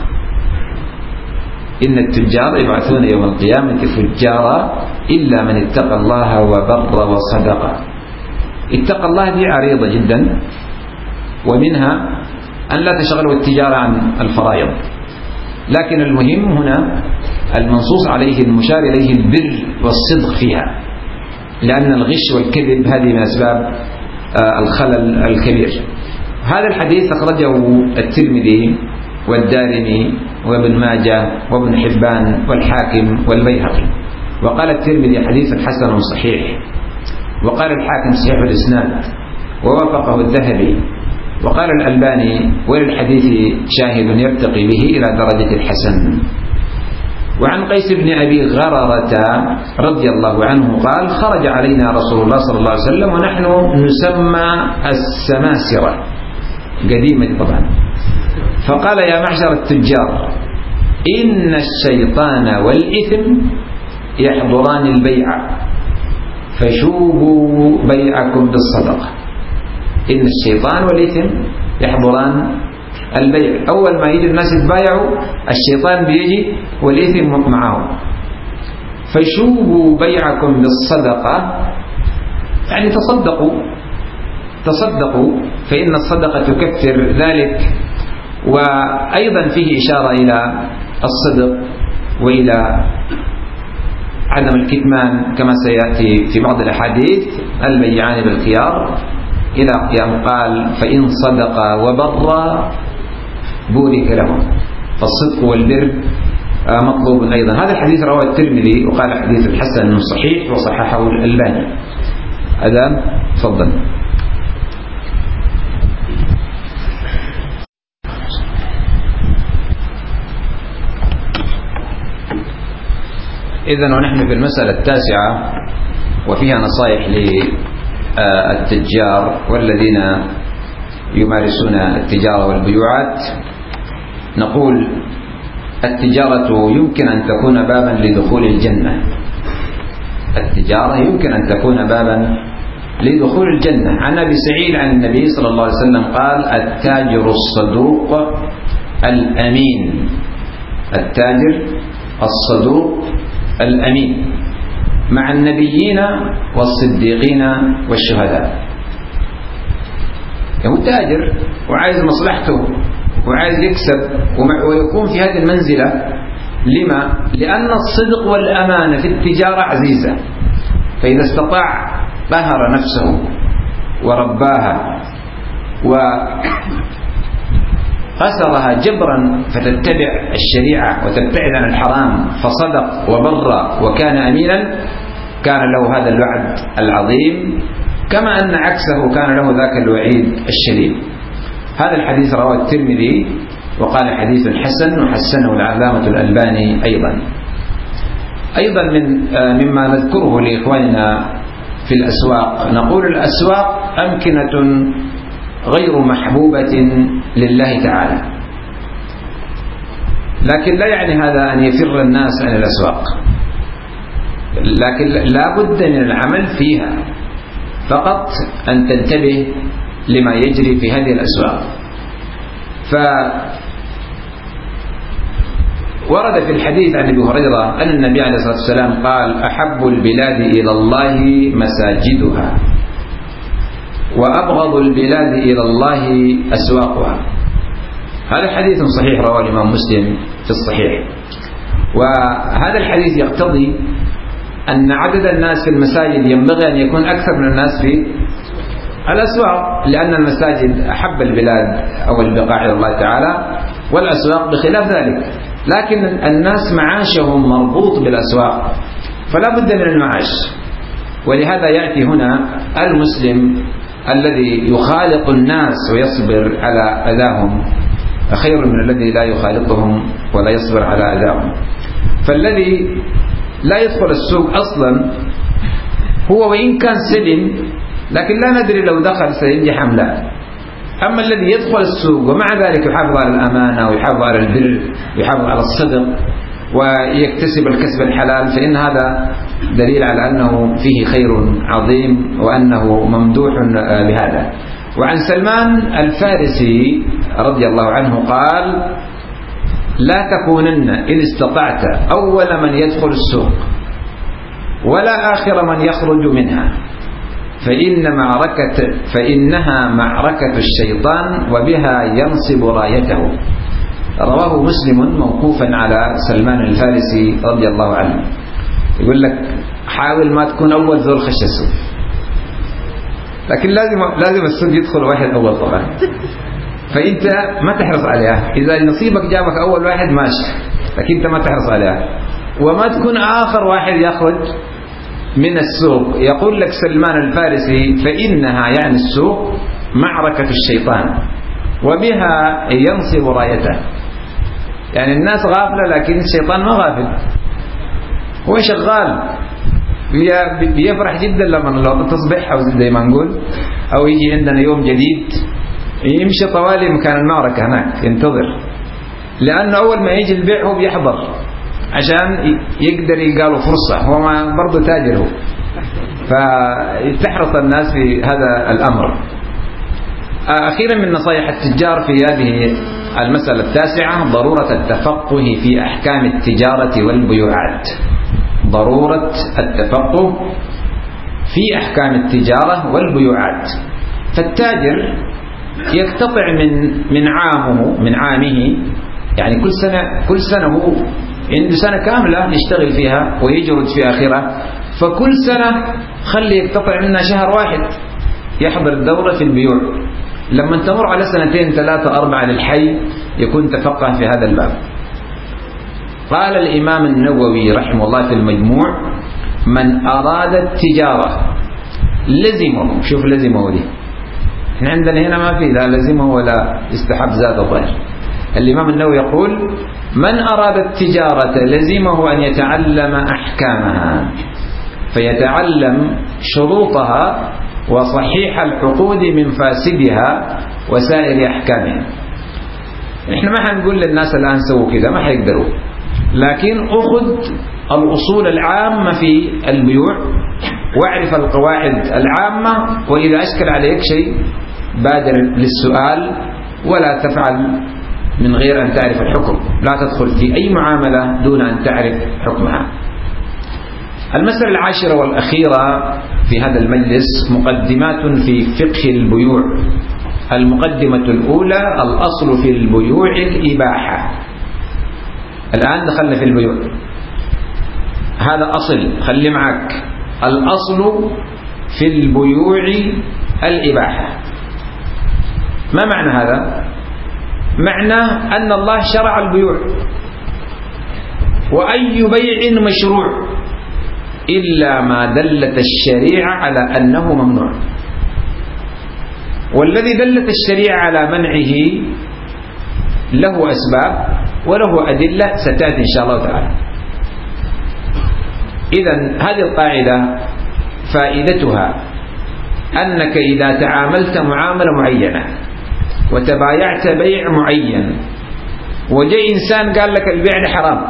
إن التجار يبعثون يوم القيامة فجارا إلا من اتقى الله وبر وصدق. اتقى الله دي عريضة جدا، ومنها أن لا تشغلوا التجارة عن الفرائض، لكن المهم هنا المنصوص عليه المشار إليه البر والصدق فيها، لأن الغش والكذب هذه من أسباب الخلل الكبير. هذا الحديث أخرجه الترمذي والدارمي وابن ماجه وابن حبان والحاكم والبيهقي. وقال الترمذي: حديث حسن صحيح. وقال الحاكم: صحيح الإسناد، ووافقه الذهبي. وقال الألباني: وللحديث شاهد يرتقي به إلى درجة الحسن. وعن قيس بن أبي غررة رضي الله عنه قال: خرج علينا رسول الله صلى الله عليه وسلم ونحن نسمى السماسرة، قديمة طبعا، فقال: يا معشر التجار، إن الشيطان والإثم يحضران البيع، فشوبوا بيعكم بالصدقة. إن الشيطان والإثم يحضران البيع. أول ما يجي الناس يتبايعوا الشيطان بيجي والإثم معه. فشوبوا بيعكم بالصدقة، يعني تصدقوا فإن الصدقة تكفر ذلك. وأيضا فيه إشارة إلى الصدق وإلى عدم الكتمان، كما سيأتي في بعض الأحاديث: البيعان بالخيار، إلى قيام قال: فإن صدقا وبرا بورك لهم. فالصدق والبر مطلوب أيضا. هذا الحديث رواه الترمذي وقال حديث حسن صحيح وصححه الألباني. هذا تفضل. إذن ونحن في المسألة 9 وفيها نصائح للتجار والذين يمارسون التجارة والبيوعات. نقول: التجارة يمكن أن تكون بابا لدخول الجنة. التجارة يمكن أن تكون بابا لدخول الجنة. عن أبي سعيد عن النبي صلى الله عليه وسلم قال: التاجر الصدوق الأمين. التاجر الصدوق الأمين مع النبيين والصديقين والشهداء. يعني تاجر وعايز مصلحته وعايز يكسب ويكون في هذه المنزلة. لما؟ لأن الصدق والأمانة في التجارة عزيزة، فإذا استطاع بهر نفسه ورباها وقسرها جبرا فتتبع الشريعة وتبتعد عن الحرام، فصدق وبر وكان أمينا، كان له هذا الوعد العظيم كما أن عكسه كان له ذاك الوعيد الشديد. هذا الحديث رواه الترمذي وقال حديث حسن، وحسنه العلامة الألباني أيضا مما نذكره لإخواننا في الأسواق، نقول الأسواق أمكنة غير محبوبة لله تعالى، لكن لا يعني هذا أن يفر الناس عن الأسواق، لكن لا بد من العمل فيها، فقط أن تنتبه لما يجري في هذه الأسواق. ورد في الحديث عن أبي هريرة أن النبي عليه الصلاة والسلام قال: أحب البلاد إلى الله مساجدها، وأبغض البلاد إلى الله أسواقها. هذا حديث صحيح رواه الإمام مسلم في الصحيح. وهذا الحديث يقتضي أن عدد الناس في المساجد ينبغي أن يكون أكثر من الناس في الأسواق، لأن المساجد أحب البلاد أو البقاع إلى الله تعالى، والأسواق بخلاف ذلك. لكن الناس معاشهم مربوط بالأسواق، فلا بد من المعاش. ولهذا يأتي هنا المسلم الذي يخالط الناس ويصبر على أذاهم خير من الذي لا يخالطهم ولا يصبر على أذاهم. فالذي لا يدخل السوق أصلا هو وإن كان سلم، لكن لا ندري لو دخل سينجح أم لا. أما الذي يدخل السوق ومع ذلك يحافظ على الأمانة ويحافظ على البر ويحافظ على الصدق ويكتسب الكسب الحلال، فإن هذا دليل على أنه فيه خير عظيم وأنه ممدوح بهذا. وعن سلمان الفارسي رضي الله عنه قال: لا تكونن إن استطعت أول من يدخل السوق ولا آخر من يخرج منها، فإنها معركة الشيطان وبها ينصب رايته. رواه مسلم موقوفا على سلمان الفارسي رضي الله عنه. يقول لك حاول ما تكون أول ذو خش السوق، لكن لازم السوق يدخل واحد أول طبعا، فأنت ما تحرص عليها. إذا نصيبك جابك أول واحد ماشي، لكن أنت ما تحرص عليها. وما تكون آخر واحد يخرج من السوق. يقول لك سلمان الفارسي: فإنها يعني السوق معركة الشيطان وبها ينصب رايته. يعني الناس غافلة لكن الشيطان ما غافل، هو شغال، بيفرح جدا لما تصبح أو زي ما نقول، أو يجي عندنا يوم جديد يمشي طوالي مكان المعركة هناك ينتظر، لأنه أول ما يجي البيع هو بيحضر عشان يقدر يلقى له فرصة، هو برضه تاجر هو، فتحرص الناس في هذا الأمر. أخيرا من نصائح التجار في هذه المسألة التاسعة: ضرورة التفقه في أحكام التجارة والبيوعات. ضرورة التفقه في أحكام التجارة والبيوعات. فالتاجر يقتطع من عامه، يعني كل سنة هو عنده سنة كاملة يشتغل فيها ويجرد في آخرة، فكل سنة خلي يقتطع منها شهر واحد يحضر الدورة في البيوع. لما تمر على 2 3 4 للحي يكون تفقه في هذا الباب. قال الإمام النووي رحمه الله في المجموع: من أراد التجارة لزمه. شوف لزمه دي، احنا عندنا هنا ما في لا لزمه ولا استحب ذات الظاهر. الإمام النووي يقول: من أراد التجارة لزمه أن يتعلم أحكامها، فيتعلم شروطها وصحيح العقود من فاسدها وسائر أحكامها. احنا ما حنقول للناس الآن سووا كذا، ما حيقدروا، لكن أخذ الأصول العامة في البيوع واعرف القواعد العامة، وإذا أشكل عليك شيء بادر للسؤال ولا تفعل من غير أن تعرف الحكم. لا تدخل في أي معاملة دون أن تعرف حكمها. المسألة 10 والأخيرة في هذا المجلس: مقدمات في فقه البيوع. المقدمة الأولى: الأصل في البيوع الإباحة. الآن دخلنا في البيوع، هذا أصل، خلي معك. الأصل في البيوع الإباحة. ما معنى هذا؟ معنى أن الله شرع البيوع، وأي بيع مشروع إلا ما دلت الشريعة على أنه ممنوع. والذي دلت الشريعة على منعه له أسباب وله أدلة ستأتي إن شاء الله تعالى. إذن هذه القاعدة فائدتها أنك إذا تعاملت معاملة معينة وتبايعت بيع معين وجاء إنسان قال لك البيع ده حرام،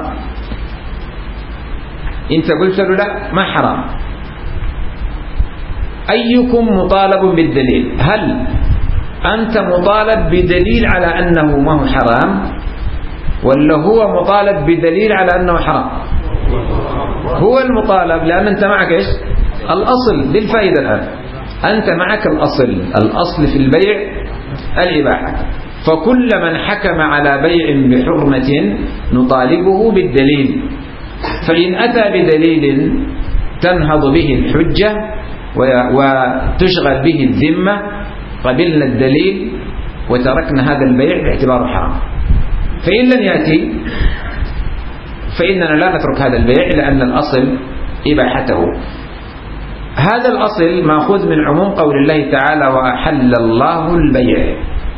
أنت قلت له لا ما حرام، أيكم مطالب بالدليل؟ هل أنت مطالب بدليل على أنه ما هو حرام ولا هو مطالب بدليل على أنه حرام؟ هو المطالب، لأن أنت معك إيش؟ الأصل. دي الفائدة الآن، أنت معك الأصل في البيع الإباحة، فكل من حكم على بيع بحرمة نطالبه بالدليل، فإن أتى بدليل تنهض به الحجة وتشغل به الذمة قبلنا الدليل وتركنا هذا البيع باعتباره حرام. فإن لم يأتي فإننا لا نترك هذا البيع لأن الأصل إباحته. هذا الأصل مأخوذ من عموم قول الله تعالى وأحل الله البيع،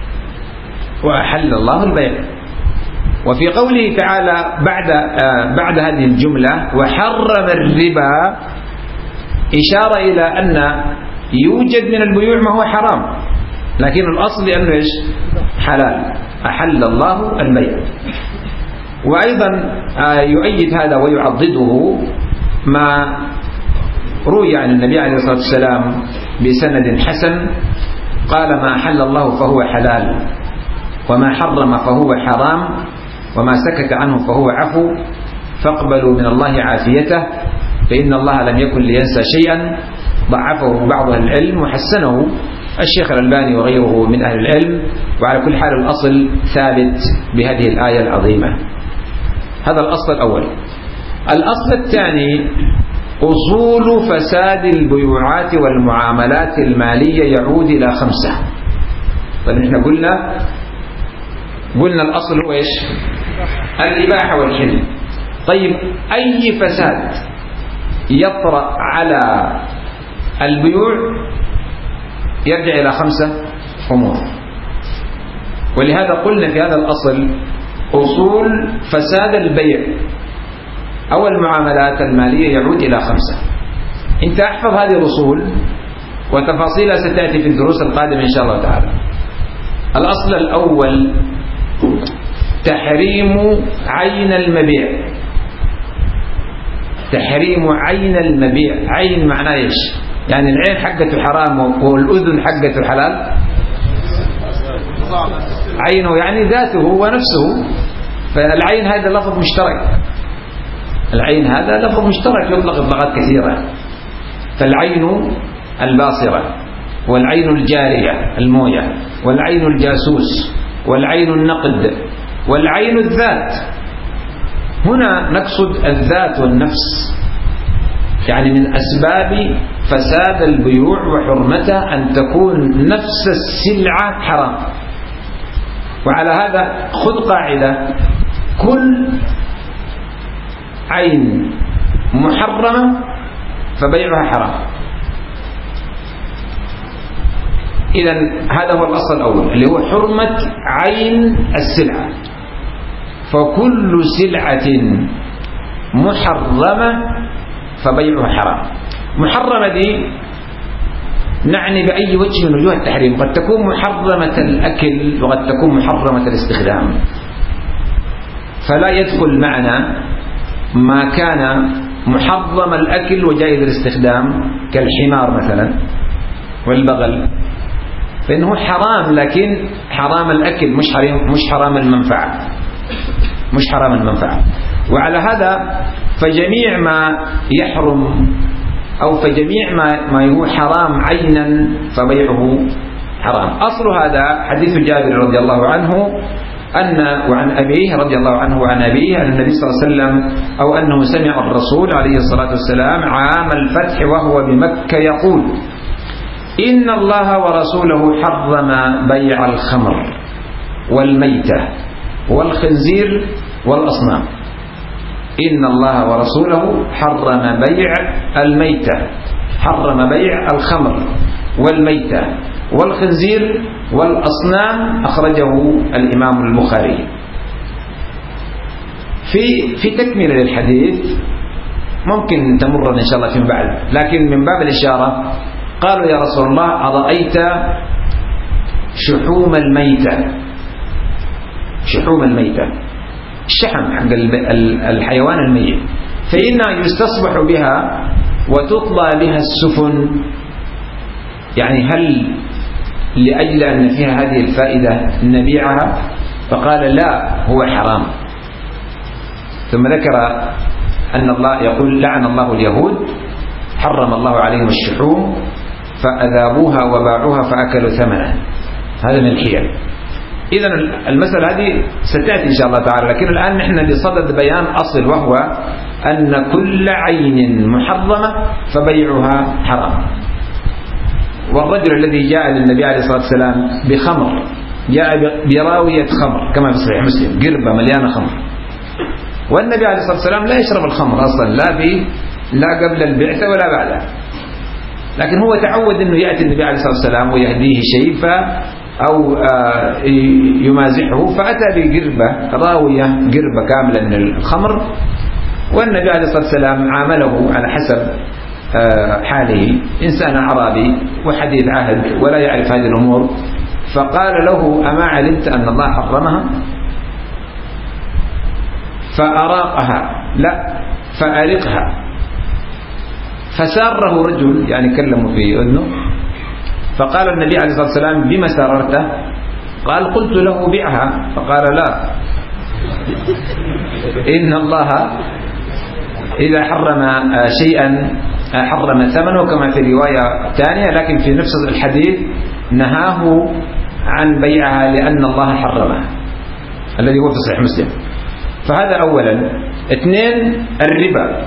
وأحل الله البيع. وفي قوله تعالى بعد هذه الجملة وحرم الربا إشارة إلى أن يوجد من البيوع ما هو حرام، لكن الأصل أنه إيش؟ حلال. أحل الله البيع. وأيضا يؤيد هذا ويعضده ما روي عن النبي عليه الصلاة والسلام بسند حسن قال ما أحل الله فهو حلال وما حرم فهو حرام وما سكت عنه فهو عفو فاقبلوا من الله عافيته فإن الله لم يكن لينسى شيئا. ضعفه بعض أهل العلم وحسنه الشيخ الألباني وغيره من أهل العلم. وعلى كل حال الأصل ثابت بهذه الآية العظيمة. هذا الأصل الأول. الأصل الثاني أصول فساد البيوعات والمعاملات المالية يعود إلى 5. طيب نحن قلنا الأصل هو إيش؟ الإباحة والحل. طيب أي فساد يطرأ على البيوع يرجع إلى 5 أمور، ولهذا قلنا في هذا الأصل أصول فساد البيع أو المعاملات المالية يعود إلى 5. أنت احفظ هذه الأصول وتفاصيلها ستأتي في الدروس القادمة إن شاء الله تعالى. الأصل الأول تحريم عين المبيع. تحريم عين المبيع. عين معناه إيش؟ يعني العين حقته حرام والأذن حقته حلال. عينه يعني ذاته ونفسه، فالعين هذا لفظ مشترك. العين هذا لفظ مشترك يطلق إطلاقات كثيرة. فالعين الباصرة والعين الجارية الموية والعين الجاسوس والعين النقد والعين الذات. هنا نقصد الذات والنفس، يعني من أسباب فساد البيوع وحرمته أن تكون نفس السلعة حرام. وعلى هذا خذ قاعدة: كل عين محرمة فبيعها حرام. إذن هذا هو الأصل الأول اللي هو حرمة عين السلعة. فكل سلعة محرمة فبيعها حرام. محرمة دي نعني بأي وجه من وجوه التحريم. قد تكون محرمة الأكل وقد تكون محرمة الاستخدام، فلا يدخل معنا ما كان محرم الأكل وجائز الاستخدام كالحمار مثلا والبغل، فإنه حرام، لكن حرام الأكل مش حرام المنفعة، مش حرام المنفعة. وعلى هذا فجميع ما يحرم أو فجميع ما هو حرام عينا فبيعه حرام. أصل هذا حديث جابر رضي الله عنه وعن أبيه رضي الله عنه وعن أبيه أن النبي صلى الله عليه وسلم أو أنه سمع الرسول عليه الصلاة والسلام عام الفتح وهو بمكة يقول: إن الله ورسوله حرم بيع الخمر والميتة والخنزير والأصنام. إن الله ورسوله حرم بيع الميتة، حرم بيع الخمر والميتة والخنزير والأصنام أخرجه الإمام البخاري. في تكملة للحديث ممكن تمر إن شاء الله فيما بعد، لكن من باب الإشارة قالوا يا رسول الله أرأيت شحوم الميتة، الشحم حق الحيوان الميت، فإنها يستصبح بها وتطلى بها السفن، يعني هل لأجل أن فيها هذه الفائدة نبيعها؟ فقال لا، هو حرام. ثم ذكر أن الله يقول لعن الله اليهود، حرم الله عليهم الشحوم فأذابوها وباعوها فأكلوا ثمنها. هذا من الحيل. إذن المسألة هذه ستأتي إن شاء الله تعالى، لكن الآن نحن بصدد بيان أصل، وهو أن كل عين محرمة فبيعها حرام. والرجل الذي جاء للنبي عليه الصلاة والسلام بخمر، جاء براوية خمر كما في صحيح مسلم، قربة مليانة خمر، والنبي عليه الصلاة والسلام لا يشرب الخمر أصلا، لا قبل البعثة ولا بعدها، لكن هو تعود أنه يأتي النبي عليه الصلاة والسلام ويهديه شيء أو يمازحه، فأتى بقربة راوية، قربة كاملة من الخمر، والنبي عليه الصلاة والسلام عامله على حسب حاله، إنسان أعرابي وحديث عهد ولا يعرف هذه الأمور، فقال له أما علمت أن الله حرمها؟ فأراقها، لا فأرقها. فساره رجل، يعني كلمه في أذنه، فقال النبي عليه الصلاة والسلام بما سررته؟ قال قلت له بيعها، فقال لا، إن الله إذا حرم شيئا حرم ثمنه، كما في رواية ثانية، لكن في نفس الحديث نهاه عن بيعها لأن الله حرمها، الذي هو في صحيح مسلم. فهذا أولا. اثنين، الربا،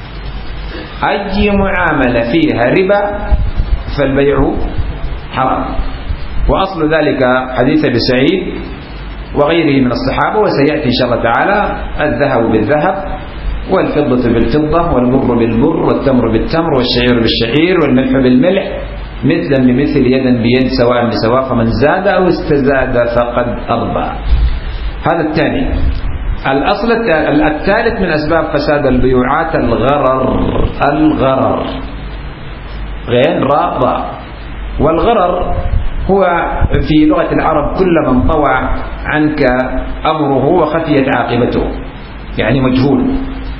أي معاملة فيها ربا فالبيع حرام، وأصل ذلك حديث أبي سعيد وغيره من الصحابة، وسيأتي إن شاء الله تعالى الذهب بالذهب والفضة بالفضة والبر بالبر والتمر بالتمر والشعير بالشعير والملح بالملح مثلا بمثل يدا بيد سواء بسواء، فمن زاد أو استزاد فقد أربى. هذا الثاني. الأصل الثالث من أسباب فساد البيوعات الغرر، غين راء، والغرر هو في لغة العرب كل من طوى عنك أمره وخفيت عاقبته، يعني مجهول،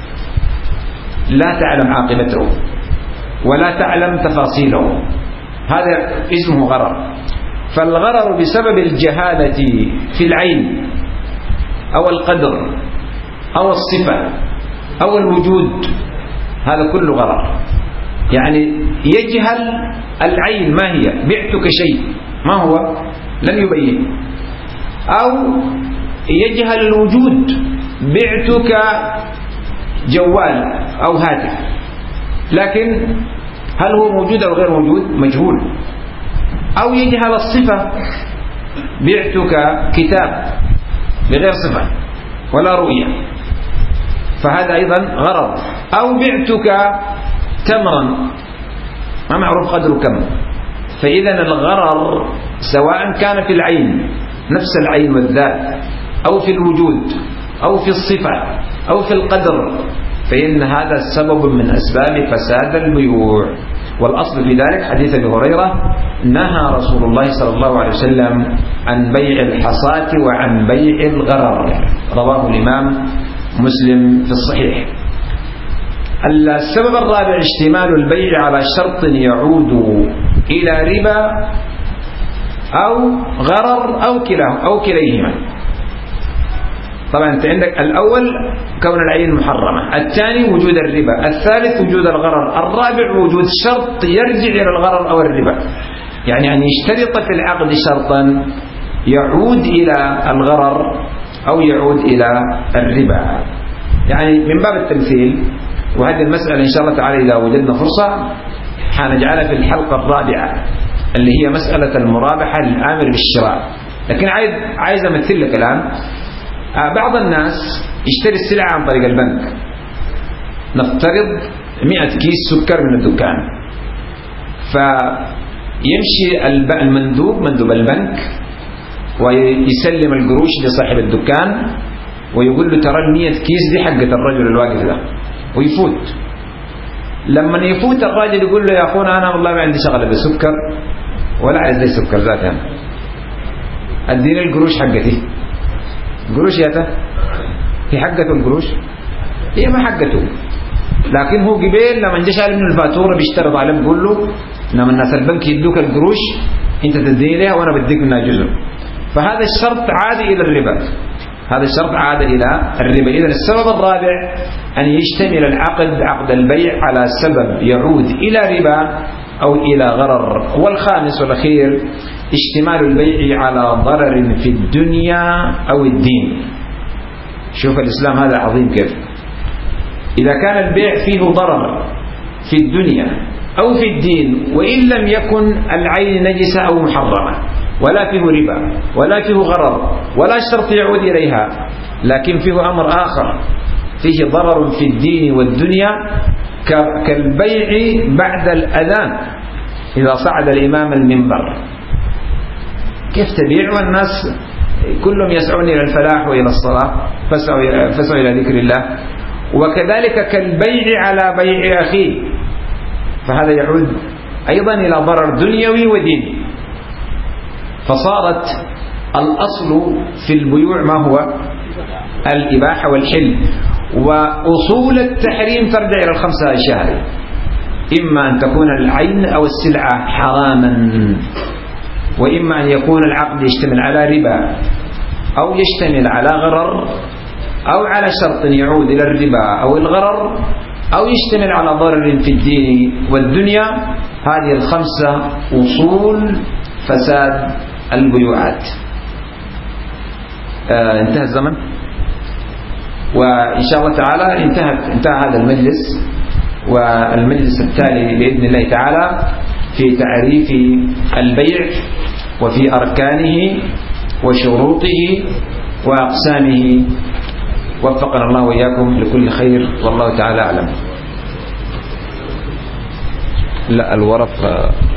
لا تعلم عاقبته ولا تعلم تفاصيله، هذا اسمه غرر. فالغرر بسبب الجهالة في العين أو القدر أو الصفة أو الوجود، هذا كله غرر. يعني يجهل العين ما هي، بعتك شيء ما هو لم يبين، أو يجهل الوجود، بعتك جوال أو هاتف، لكن هل هو موجود أو غير موجود؟ مجهول. أو يجهل الصفة، بعتك كتاب بغير صفة ولا رؤية، فهذا أيضا غرر. أو بعتك تمرا ما معروف قدره كم، فإذا الغرر سواء كان في العين نفس العين والذات، أو في الوجود، أو في الصفة، أو في القدر، فإن هذا سبب من أسباب فساد البيوع. والأصل في ذلك حديث أبي هريرة نهى رسول الله صلى الله عليه وسلم عن بيع الحصاة وعن بيع الغرر، رواه الإمام مسلم في الصحيح. السبب الرابع اشتمال البيع على شرط يعود إلى ربا أو غرر أو كليهما. طبعا أنت عندك الأول كون العين محرمة، الثاني وجود الربا، الثالث وجود الغرر، الرابع وجود شرط يرجع إلى الغرر أو الربا، يعني أن يشترط في العقد شرطا يعود إلى الغرر أو يعود إلى الربا. يعني من باب التمثيل، وهذه المسألة إن شاء الله تعالى إذا وجدنا فرصة حنجعلها في الحلقة الرابعة، اللي هي مسألة المرابحة للآمر بالشراء. لكن عايز أمثل لك الآن. بعض الناس يشتري السلعة عن طريق البنك، نفترض 100 كيس سكر من الدكان، يمشي مندوب البنك ويسلم القروش لصاحب الدكان ويقول له ترى 100 كيس دي حقة الرجل الواقف ده، ويفوت. لما يفوت الراجل يقول له يا أخونا أنا والله ما عندي شغلة بسكر ولا عايز لي سكر ذاتها، اديني القروش حقتي. قروش ياته هي حقته، القروش هي ما حقته، لكن هو قبيل لما جاء من الفاتورة بيشترط عليه بيقول له لما الناس البنك يدوك القروش انت تديني لها وانا بديك منها جزء. فهذا الشرط عاد الى الربا، هذا الشرط عاد الى الربا. اذا السبب الرابع ان يشتمل العقد، عقد البيع، على سبب يعود الى ربا او الى غرر. والخامس والاخير اشتمال البيع على ضرر في الدنيا او الدين. شوف الاسلام هذا عظيم كيف. اذا كان البيع فيه ضرر في الدنيا او في الدين وان لم يكن العين نجسة او محرمة ولا فيه ربا ولا فيه غرر ولا شرط يعود اليها، لكن فيه امر اخر، فيه ضرر في الدين والدنيا كالبيع بعد الاذان اذا صعد الامام المنبر. كيف تبيع والناس كلهم يسعون إلى الفلاح وإلى الصلاة، فسعوا إلى ذكر الله. وكذلك كالبيع على بيع أخيه، فهذا يعود أيضا إلى ضرر دنيوي وديني. فصارت الأصل في البيوع ما هو؟ الإباحة والحل. وأصول التحريم ترجع إلى الخمسة أشياء: إما أن تكون العين أو السلعة حراما، وإما أن يكون العقد يشتمل على ربا أو يشتمل على غرر أو على شرط يعود إلى الربا أو الغرر أو يشتمل على ضرر في الدين والدنيا. هذه الخمسة أصول فساد البيوعات. انتهى الزمن، وإن شاء الله تعالى انتهى هذا المجلس، والمجلس التالي بإذن الله تعالى في تعريف البيع وفي أركانه وشروطه وأقسامه. وفقنا الله وإياكم لكل خير، والله تعالى أعلم. لا الورق